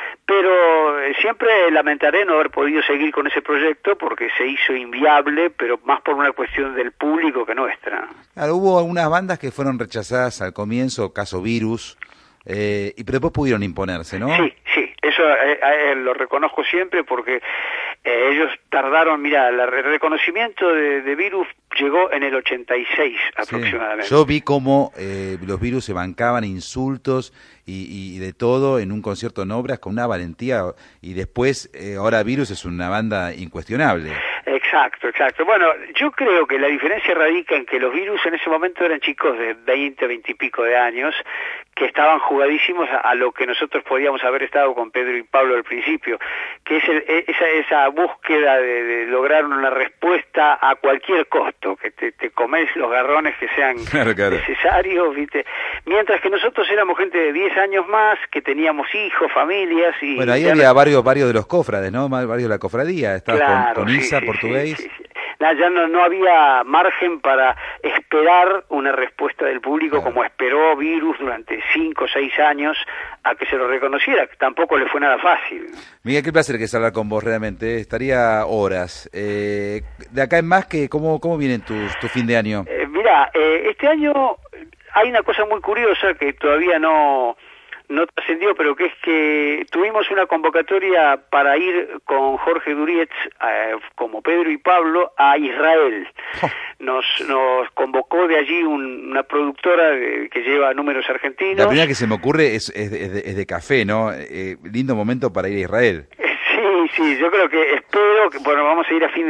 Pero siempre lamentaré no haber podido seguir con ese proyecto porque se hizo inviable, pero más por una cuestión del público que nuestra. Claro, hubo algunas bandas que fueron rechazadas al comienzo, caso Virus, pero después pudieron imponerse, ¿no? Sí, eso lo reconozco siempre porque ellos tardaron, mira, el reconocimiento de Virus llegó en el 86 aproximadamente. Yo vi cómo los Virus se bancaban insultos y de todo en un concierto en Obras con una valentía, y después ahora Virus es una banda incuestionable. Exacto. Bueno, yo creo que la diferencia radica en que los Virus en ese momento eran chicos de 20 y pico de años que estaban jugadísimos a lo que nosotros podíamos haber estado con Pedro y Pablo al principio, que es esa búsqueda de lograr una respuesta a cualquier costo, que te comes los garrones que sean necesarios, ¿viste? Mientras que nosotros éramos gente de 10 años más, que teníamos hijos, familias, y... Bueno, ahí había varios de los cofrades, ¿no? Varios de la cofradía, estabas con Isa, Portugués... Sí. Ya no había margen para esperar una respuesta del público como esperó Virus durante 5 o 6 años a que se lo reconociera, que tampoco le fue nada fácil. Miguel, qué placer que es hablar con vos realmente, estaría horas. De acá en más, ¿cómo vienen tu fin de año? Mira, este año hay una cosa muy curiosa que todavía no trascendió, pero que es que tuvimos una convocatoria para ir con Jorge Durietz, como Pedro y Pablo, a Israel. Nos convocó de allí una productora que lleva números argentinos. La primera que se me ocurre es de café, ¿no? Lindo momento para ir a Israel. Sí, yo creo que espero que, bueno, vamos a ir a fin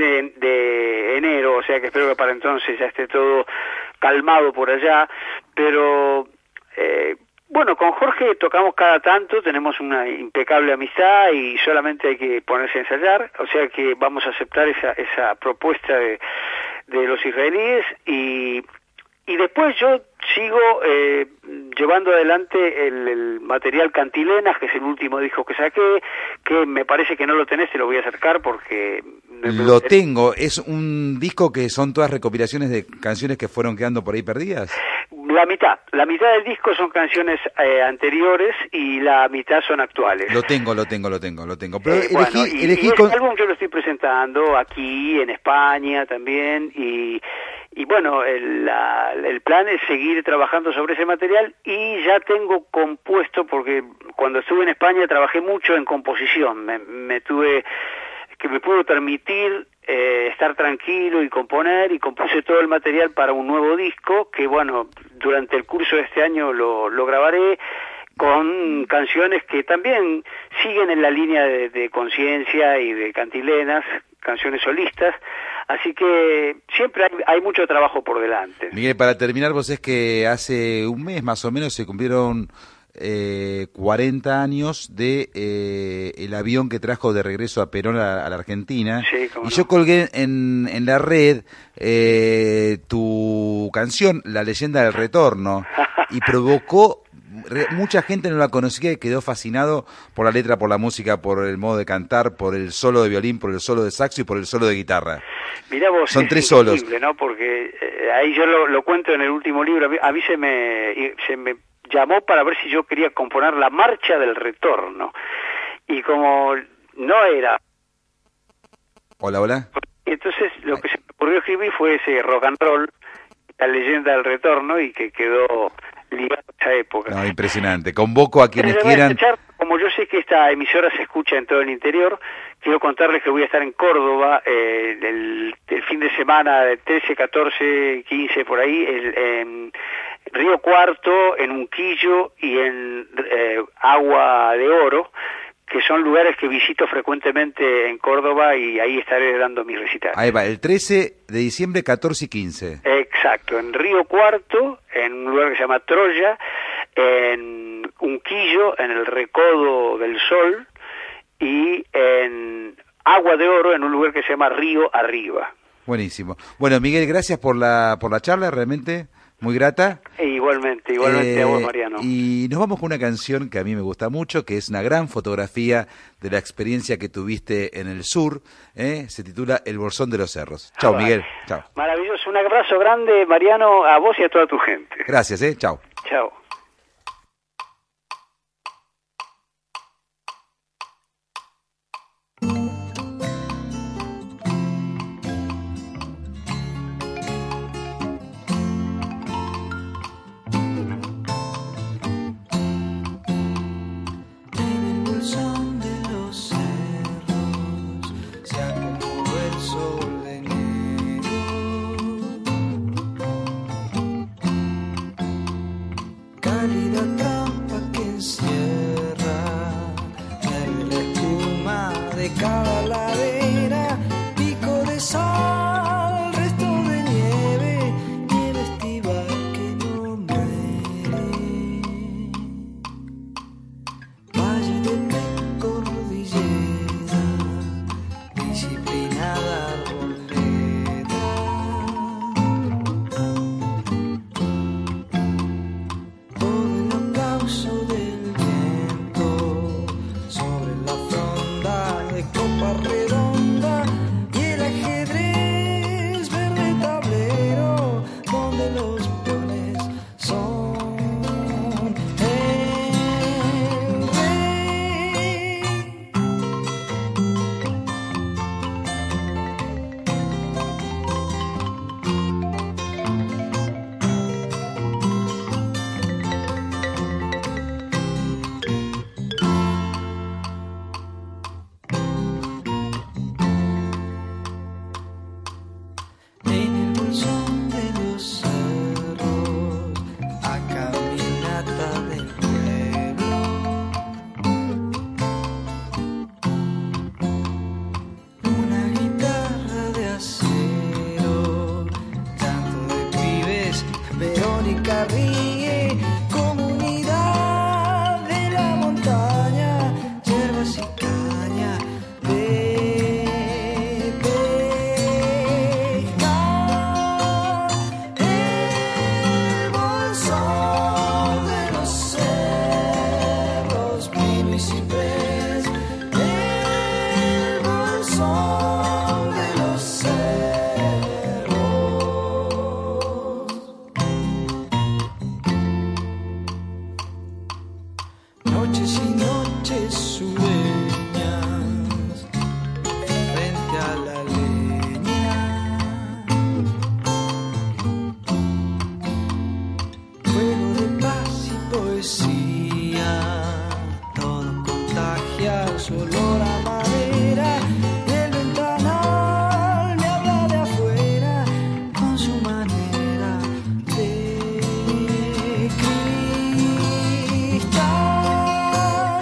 de enero, o sea que espero que para entonces ya esté todo calmado por allá, pero... Bueno, con Jorge tocamos cada tanto, tenemos una impecable amistad y solamente hay que ponerse a ensayar, o sea que vamos a aceptar esa propuesta de los israelíes, y después yo sigo llevando adelante el material Cantilenas, que es el último disco que saqué, que me parece que no lo tenés, te lo voy a acercar porque... Lo tengo, es un disco que son todas recopilaciones de canciones que fueron quedando por ahí perdidas. La mitad del disco son canciones anteriores y la mitad son actuales. Lo tengo. Pero elegí este álbum yo lo estoy presentando aquí en España también, y bueno, el plan es seguir trabajando sobre ese material, y ya tengo compuesto, porque cuando estuve en España trabajé mucho en composición, me pudo permitir estar tranquilo y componer, y compuse todo el material para un nuevo disco que, bueno, durante el curso de este año lo grabaré, con canciones que también siguen en la línea de Conciencia y de Cantilenas, canciones solistas, así que siempre hay mucho trabajo por delante. Miguel, para terminar, vos es que hace un mes más o menos se cumplieron 40 años de el avión que trajo de regreso a Perón a la Argentina. Sí, y yo colgué en la red tu canción La Leyenda del Retorno, y provocó, mucha gente no la conocía y quedó fascinado por la letra, por la música, por el modo de cantar, por el solo de violín, por el solo de saxo y por el solo de guitarra. Mirá vos, son 3 solos, ¿no? Porque ahí yo lo cuento en el último libro. A mí se me llamó para ver si yo quería componer la marcha del retorno. Y como no era... Hola, hola. Entonces lo que se me ocurrió escribir fue ese rock and roll, la leyenda del retorno, y que quedó ligado a esa época. No, impresionante. Convoco a quienes Pero quieran... como yo sé que esta emisora se escucha en todo el interior, quiero contarles que voy a estar en Córdoba el fin de semana del 13, 14, 15, por ahí, en Río Cuarto, en Unquillo y en Agua de Oro, que son lugares que visito frecuentemente en Córdoba, y ahí estaré dando mis recitales. Ahí va, el 13 de diciembre, 14 y 15. Exacto, en Río Cuarto, en un lugar que se llama Troya, en Unquillo, en el Recodo del Sol, y en Agua de Oro, en un lugar que se llama Río Arriba. Buenísimo. Bueno, Miguel, gracias por la charla, realmente muy grata. Igualmente a vos, Mariano. Y nos vamos con una canción que a mí me gusta mucho, que es una gran fotografía de la experiencia que tuviste en el sur. Se titula El Bolsón de los Cerros. Chao, Miguel. Chao. Maravilloso. Un abrazo grande, Mariano, a vos y a toda tu gente. Gracias, chao. Chao. Cada ladera, pico de sal, resto de nieve, nieve estival que no muere. Valle de cordillera, disciplinada arboleda. Todo el aplauso del viento sobre la fronda de copa redonda y el ajedrez verde tablero donde los peones son el rey. En el bolsón de los cerros, a caminata del pueblo, una guitarra de acero, canto de pibes, Verónica ríe, comunidad de la montaña, hierbas y caña de el bolsón de los cerros, pino y ciprés, el bolsón de los cerros. Noches y noches sueñas frente a la leña, fuego de paz y poesía, todo contagia su olor a madera, y el ventanal me habla de afuera con su manera de cristal.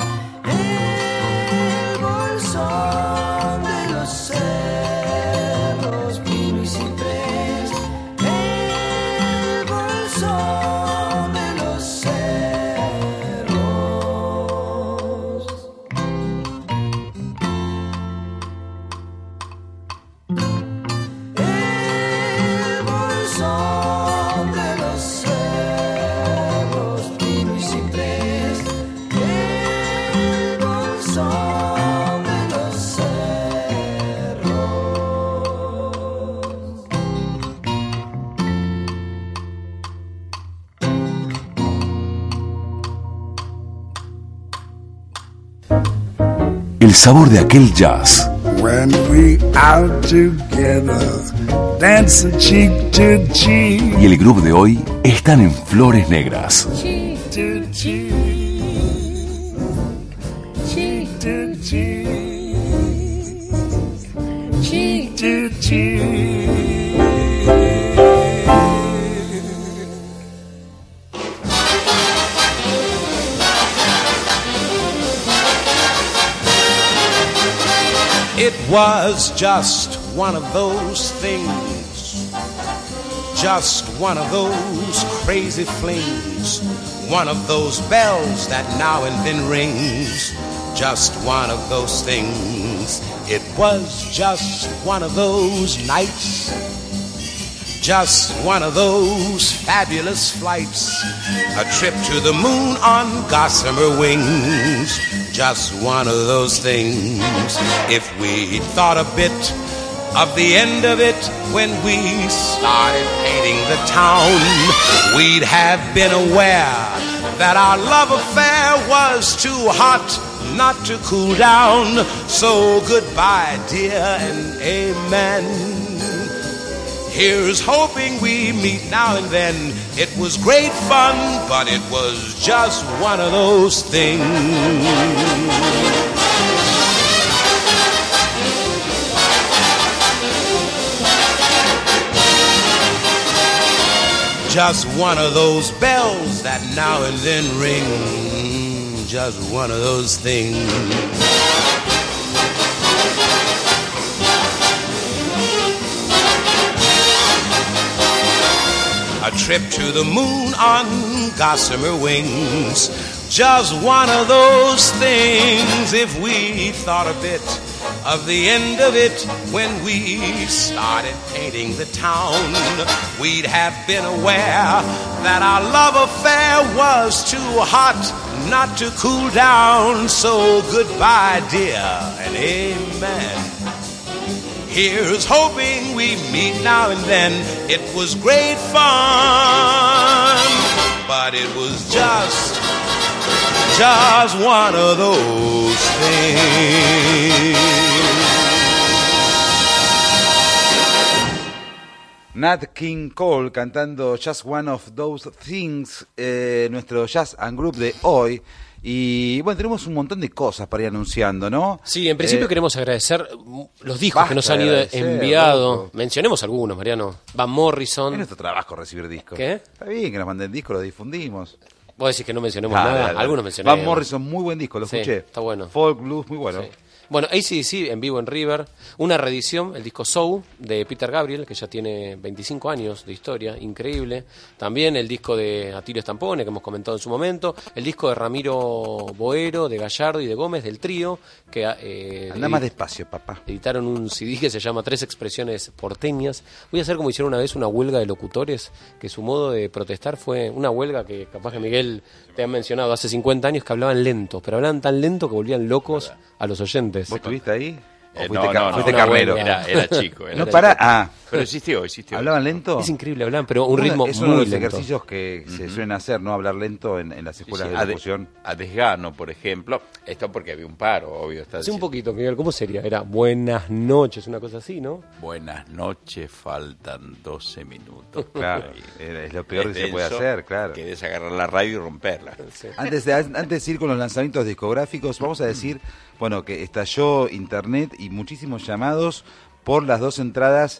El bolsón de los cerros, pino y ciprés, el bolsón de los cerros. El sabor de aquel jazz. When we out together, dancing cheek to cheek. Y el grupo de hoy están en Flores Negras. Cheek to cheek. Cheek to cheek. Cheek to cheek. It was just one of those things, just one of those crazy flings, one of those bells that now and then rings, just one of those things. It was just one of those nights, just one of those fabulous flights, a trip to the moon on gossamer wings, just one of those things. If we thought a bit of the end of it when we started painting the town, we'd have been aware that our love affair was too hot not to cool down. So goodbye, dear, and amen. Here's hoping we meet now and then. It was great fun, but it was just one of those things. Just one of those bells that now and then ring. Just one of those things. A trip to the moon on gossamer wings. Just one of those things. If we thought a bit of the end of it when we started painting the town, we'd have been aware that our love affair was too hot not to cool down. So goodbye, dear, and amen. Here's hoping we meet now and then. It was great fun, but it was just one of those things. Nat King Cole cantando Just One of Those Things, nuestro Jazz and Group de hoy. Y bueno, tenemos un montón de cosas para ir anunciando, ¿no? Sí, en principio queremos agradecer los discos que nos han ido enviado. Loco. Mencionemos algunos, Mariano. Van Morrison. Es nuestro trabajo recibir discos. ¿Qué? Está bien que nos manden discos, los difundimos. Vos decís que no mencionemos nada. Dale. Algunos mencionamos. Van Morrison, muy buen disco, lo escuché. Está bueno. Folk, blues, muy bueno. Sí. Bueno, AC/DC en vivo en River, una reedición, el disco Soul de Peter Gabriel, que ya tiene 25 años de historia, increíble. También el disco de Atilio Stampone, que hemos comentado en su momento, el disco de Ramiro Boero, de Gallardo y de Gómez, del trío, que anda más despacio, papá. Editaron un CD que se llama Tres Expresiones Porteñas. Voy a hacer como hicieron una vez una huelga de locutores, que su modo de protestar fue una huelga que capaz que Miguel te han mencionado hace 50 años, que hablaban lento, pero hablaban tan lento que volvían locos a los oyentes. ¿Vos estuviste ahí? No, fuiste carnero? Era chico. No, para. Pero existió. ¿Hablaban lento? Es increíble, hablaban, pero un ritmo es muy uno de los lento. ejercicios que se suelen hacer, ¿no? Hablar lento en las escuelas de locución. A desgano, por ejemplo. Esto porque había un paro, obvio. Sí, un poquito, Miguel, ¿cómo sería? Era buenas noches, una cosa así, ¿no? Buenas noches, faltan 12 minutos. Claro, es lo peor que se puede hacer, claro. Querés agarrar la radio y romperla. Sí. Antes de ir con los lanzamientos discográficos, vamos a decir, bueno, que estalló internet y muchísimos llamados por las 2 entradas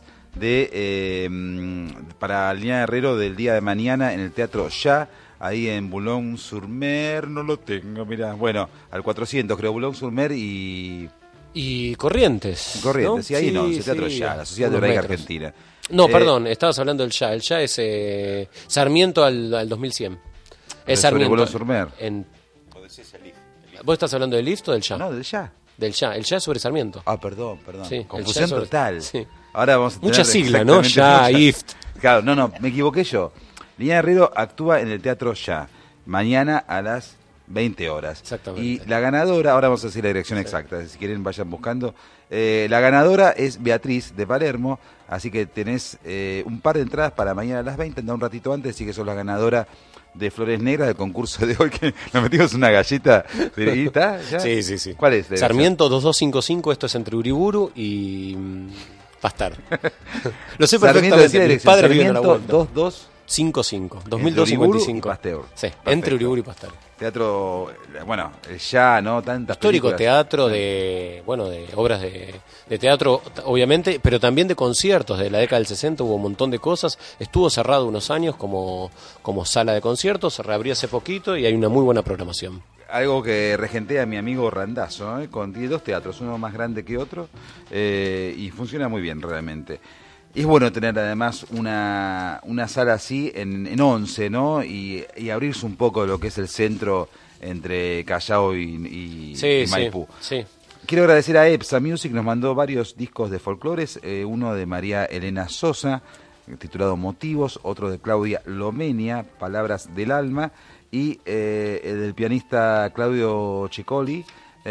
para Lina Herrero del día de mañana en el Teatro Ya, ahí en Boulogne-sur-Mer. No lo tengo, mira. Bueno, al 400, creo, Boulogne-sur-Mer y Corrientes. Corrientes, ¿no? sí, ahí sí, no, el Teatro sí, Ya, la Sociedad de Hebraica Argentina. No, perdón, estabas hablando del Ya. El Ya es Sarmiento al 2100. Es Sarmiento. Boulogne-sur-Mer. ¿Vos estás hablando del Lift o del Ya? No, del Ya. Del Ya. El Ya es sobre Sarmiento. Ah, perdón. Sí, confusión sobre... total. Sí. Ahora vamos a tener mucha sigla, ¿no? Ya, IFT. Claro, no, me equivoqué yo. Lina Herrero actúa en el Teatro Ya. Mañana a las 20 horas. Exactamente. Y la ganadora, ahora vamos a decir la dirección exacta, si quieren vayan buscando. La ganadora es Beatriz de Palermo, así que tenés un par de entradas para mañana a las 20, anda un ratito antes, así que sos la ganadora de Flores Negras del concurso de hoy, que nos metimos una galleta. ¿Y está? ¿Ya? Sí. ¿Cuál es? Sarmiento 2255, esto es entre Uriburu y Pastar. Lo sé perfectamente, mis padres viven a la vuelta. 2255, 2255. Pasteur. Sí, entre Uriburu y Pasteur. Teatro, bueno, ya, ¿no? Tantas histórico películas. Teatro de obras de teatro, obviamente, pero también de conciertos. De la década del 60 hubo un montón de cosas. Estuvo cerrado unos años como sala de conciertos, se reabrió hace poquito y hay una muy buena programación. Algo que regentea mi amigo Randazzo, tiene 2 teatros, uno más grande que otro, y funciona muy bien realmente. Y es bueno tener además una sala así en Once, ¿no? Y abrirse un poco de lo que es el centro entre Callao y Maipú. Sí. Quiero agradecer a EPSA Music, nos mandó varios discos de folclores, uno de María Elena Sosa, titulado Motivos, otro de Claudia Lomenia, Palabras del Alma, y el del pianista Claudio Cicoli,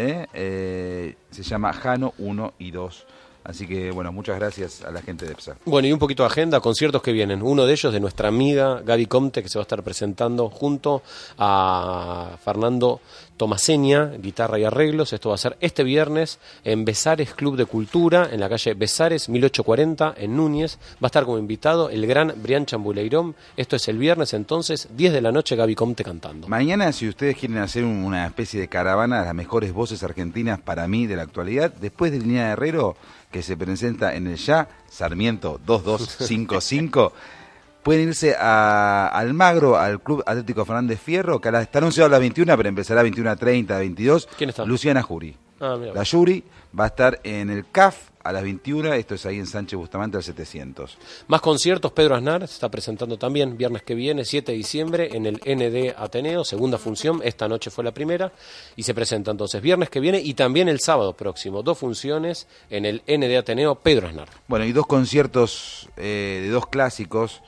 se llama Jano 1 y 2. Así que, bueno, muchas gracias a la gente de EPSA. Bueno, y un poquito de agenda, conciertos que vienen. Uno de ellos de nuestra amiga Gaby Comte, que se va a estar presentando junto a Fernando Tomaseña, guitarra y arreglos. Esto va a ser este viernes en Besares Club de Cultura, en la calle Besares 1840, en Núñez. Va a estar como invitado el gran Brian Chambuleirón. Esto es el viernes, entonces, 10 de la noche, Gaby Comte cantando. Mañana, si ustedes quieren hacer una especie de caravana de las mejores voces argentinas para mí de la actualidad, después de Línea de Herrero, que se presenta en el Ya, Sarmiento 2255, pueden irse a Almagro, al Club Atlético Fernández Fierro, que está anunciado a las 21, pero empezará a 21:30, 22. ¿Quién está? Luciana Jury. Mira. La Jury va a estar en el CAF a las 21, esto es ahí en Sánchez Bustamante al 700. Más conciertos, Pedro Aznar se está presentando también viernes que viene, 7 de diciembre, en el ND Ateneo, segunda función, esta noche fue la primera, y se presenta entonces viernes que viene y también el sábado próximo, 2 funciones en el ND Ateneo, Pedro Aznar. Bueno, y 2 conciertos de 2 clásicos,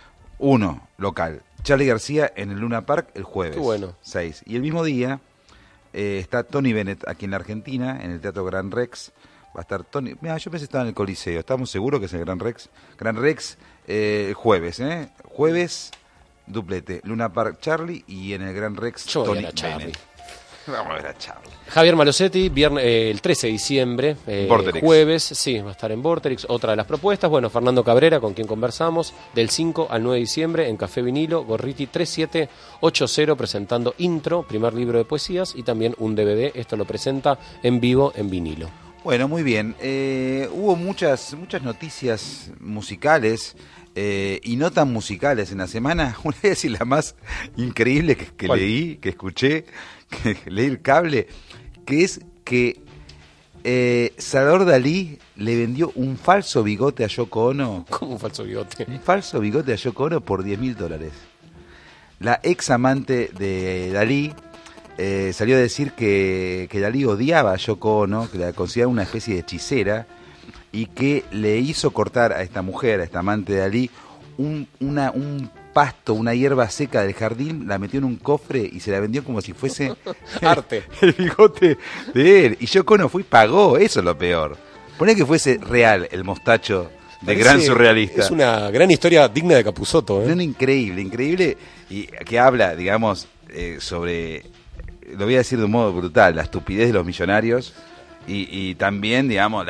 uno local, Charly García en el Luna Park el jueves, qué bueno. 6, y el mismo día está Tony Bennett aquí en la Argentina, en el Teatro Gran Rex. Va a estar Tony. Mira, yo pensé que estaba en el Coliseo. ¿Estamos seguros que es el Gran Rex? Gran Rex, jueves, Jueves, duplete. Luna Park, Charly, y en el Gran Rex, yo Tony Bennett. Vamos a ver a Charly. Javier Malosetti, el 13 de diciembre, jueves, sí, va a estar en Vorterix, otra de las propuestas. Bueno, Fernando Cabrera, con quien conversamos, del 5 al 9 de diciembre, en Café Vinilo, Gorriti 3780, presentando Intro, primer libro de poesías, y también un DVD. Esto lo presenta en vivo en vinilo. Bueno, muy bien. Hubo muchas noticias musicales y no tan musicales en la semana. Una de las más increíbles que leí, que escuché, que leí el cable, que es que Salvador Dalí le vendió un falso bigote a Yoko Ono. ¿Cómo un falso bigote? Un falso bigote a Yoko Ono por $10.000. La ex amante de Dalí salió a decir que Dalí odiaba a Yoko Ono, que la consideraba una especie de hechicera, y que le hizo cortar a esta mujer, a esta amante de Dalí, un pasto, una hierba seca del jardín, la metió en un cofre y se la vendió como si fuese arte, el bigote de él. Y Yoko Ono fue y pagó, eso es lo peor. Poné que fuese real el mostacho de gran surrealista. Es una gran historia digna de Capusotto. Increíble, y que habla, digamos, sobre, lo voy a decir de un modo brutal, la estupidez de los millonarios y también, digamos,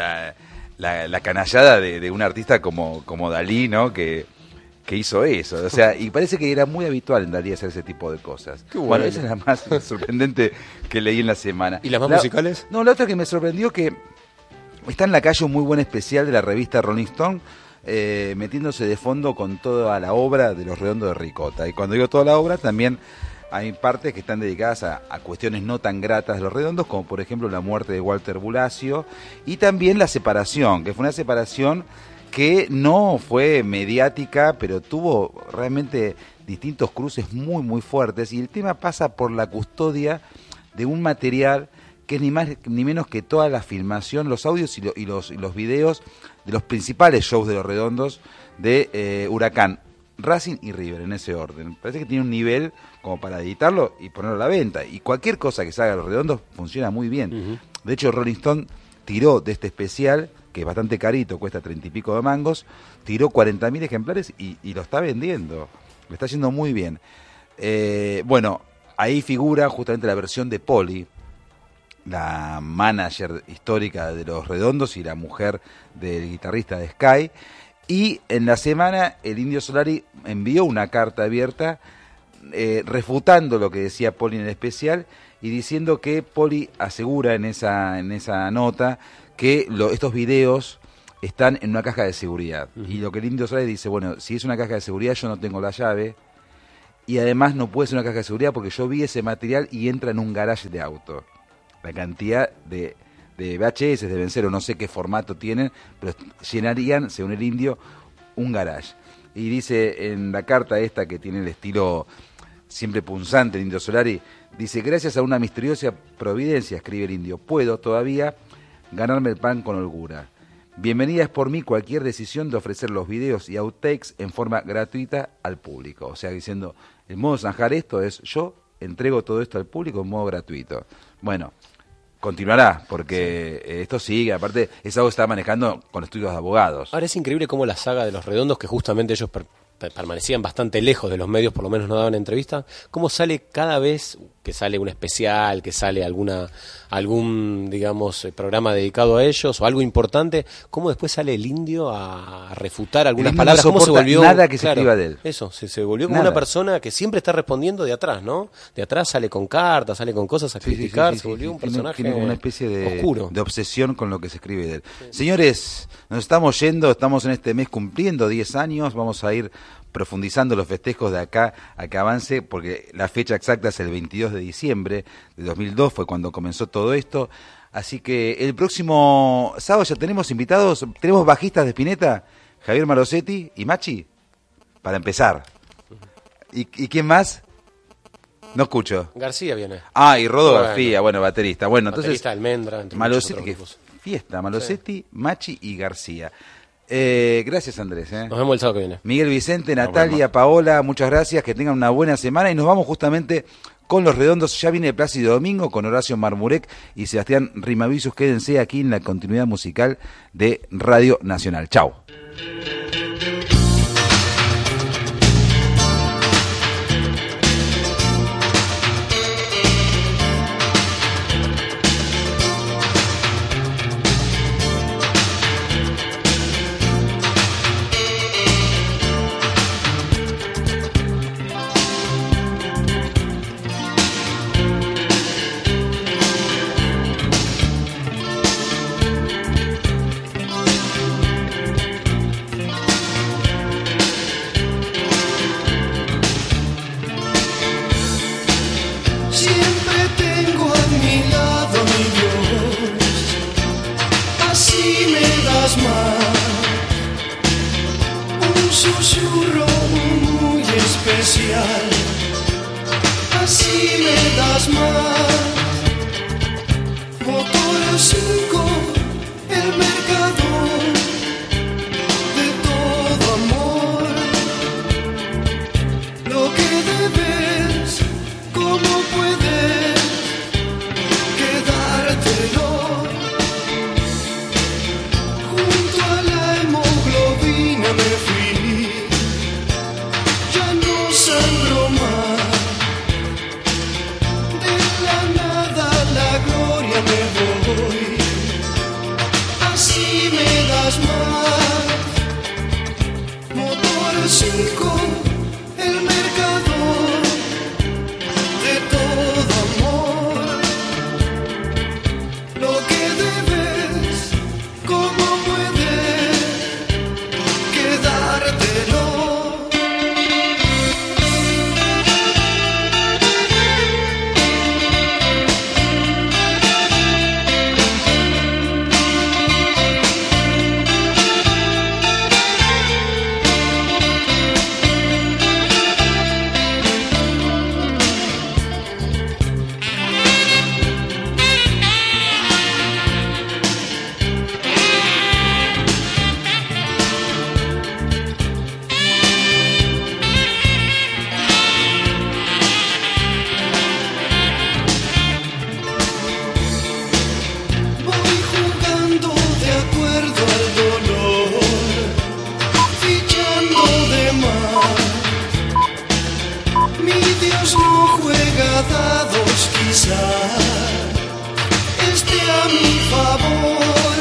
la canallada de un artista como Dalí, ¿no? Que hizo eso, o sea, y parece que era muy habitual en Dalí hacer ese tipo de cosas. Qué bueno. Esa es la más sorprendente que leí en la semana. ¿Y las más musicales? No, la otra que me sorprendió, que está en la calle un muy buen especial de la revista Rolling Stone, metiéndose de fondo con toda la obra de Los Redondos de Ricota. Y cuando digo toda la obra, también hay partes que están dedicadas a cuestiones no tan gratas de Los Redondos, como por ejemplo la muerte de Walter Bulacio, y también la separación, que fue una separación que no fue mediática, pero tuvo realmente distintos cruces muy muy fuertes, y el tema pasa por la custodia de un material que es ni más ni menos que toda la filmación, los audios y los videos de los principales shows de Los Redondos de Huracán Racing y River, en ese orden. Parece que tiene un nivel como para editarlo y ponerlo a la venta. Y cualquier cosa que salga a Los Redondos funciona muy bien. De hecho, Rolling Stone tiró de este especial, que es bastante carito, cuesta 30 y pico de mangos, tiró 40.000 ejemplares y lo está vendiendo. Lo está haciendo muy bien. Bueno, ahí figura justamente la versión de Poli, la manager histórica de Los Redondos y la mujer del guitarrista de Sky. Y en la semana el Indio Solari envió una carta abierta refutando lo que decía Poli en el especial y diciendo que Poli asegura en esa nota que estos videos están en una caja de seguridad. Y lo que el Indio Solari dice, bueno, si es una caja de seguridad yo no tengo la llave y además no puede ser una caja de seguridad porque yo vi ese material y entra en un garage de auto. La cantidad de VHS deben ser, o no sé qué formato tienen, pero llenarían, según el Indio, un garage. Y dice en la carta esta, que tiene el estilo siempre punzante, el Indio Solari, dice, gracias a una misteriosa providencia, escribe el Indio, puedo todavía ganarme el pan con holgura. Bienvenida es por mí cualquier decisión de ofrecer los videos y outtakes en forma gratuita al público. O sea, diciendo, el modo de zanjar esto es, yo entrego todo esto al público en modo gratuito. Bueno, continuará, porque esto sigue, aparte es algo que está manejando con estudios de abogados. Ahora es increíble cómo la saga de Los Redondos, que justamente ellos permanecían bastante lejos de los medios, por lo menos no daban entrevistas, cómo sale cada vez que sale un especial, que sale algún digamos programa dedicado a ellos o algo importante, cómo después sale el Indio a refutar algunas palabras, cómo se volvió nada que se escriba de él. Eso, se volvió como una persona que siempre está respondiendo de atrás, ¿no? De atrás sale con cartas, sale con cosas a criticar, se volvió un personaje tiene una especie de oscuro, de obsesión con lo que se escribe de él. Señores, nos estamos yendo, estamos en este mes cumpliendo 10 años, vamos a ir profundizando los festejos de acá a que avance, porque la fecha exacta es el 22 de diciembre de 2002, fue cuando comenzó todo esto. Así que el próximo sábado ya tenemos invitados, tenemos bajistas de Spinetta, Javier Marosetti y Machi, para empezar. ¿Y quién más? No escucho. García viene. Ah, y Rodo García, bueno, baterista. Bueno, baterista, entonces Almendra, entre Marosetti, que fiesta, Marosetti, Machi y García. Gracias, Andrés. Nos vemos el sábado que viene. Miguel Vicente, Natalia, Paola, muchas gracias, que tengan una buena semana y nos vamos justamente con Los Redondos. Ya viene Plácido Domingo con Horacio Marmurek y Sebastián Rimavicius. Quédense aquí en la continuidad musical de Radio Nacional. Chau. Dios no juega dados, quizá esté a mi favor.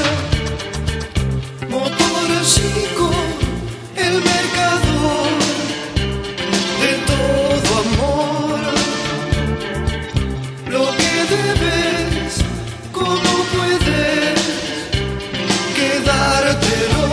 Motorcico, el mercador de todo amor. Lo que debes, cómo puedes quedártelo.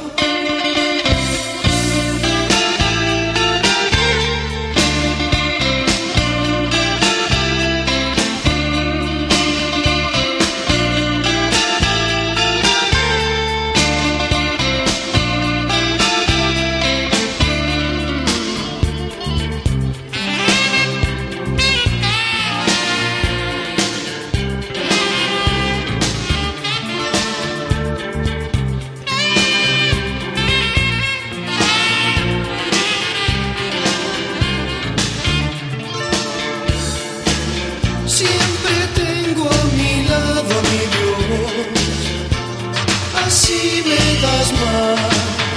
Siempre tengo a mi lado a mi Dios, así me das más.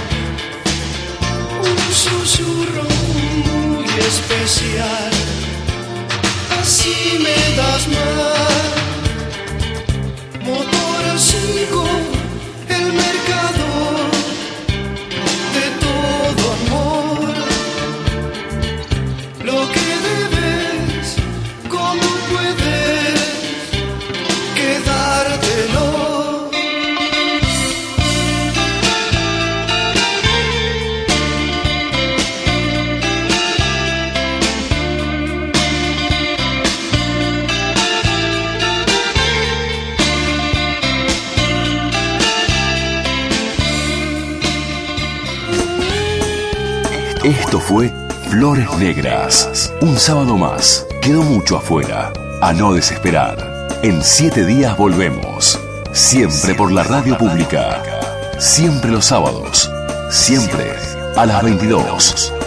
Un susurro muy especial, así me das más. Motorcico, el mercador de todo amor. Lo que debes, cómo puedes quedártelo. Esto fue Flores Negras. Un sábado más. Quedó mucho afuera. A no desesperar. En 7 días volvemos. Siempre por la radio pública. Siempre los sábados. Siempre a las 22.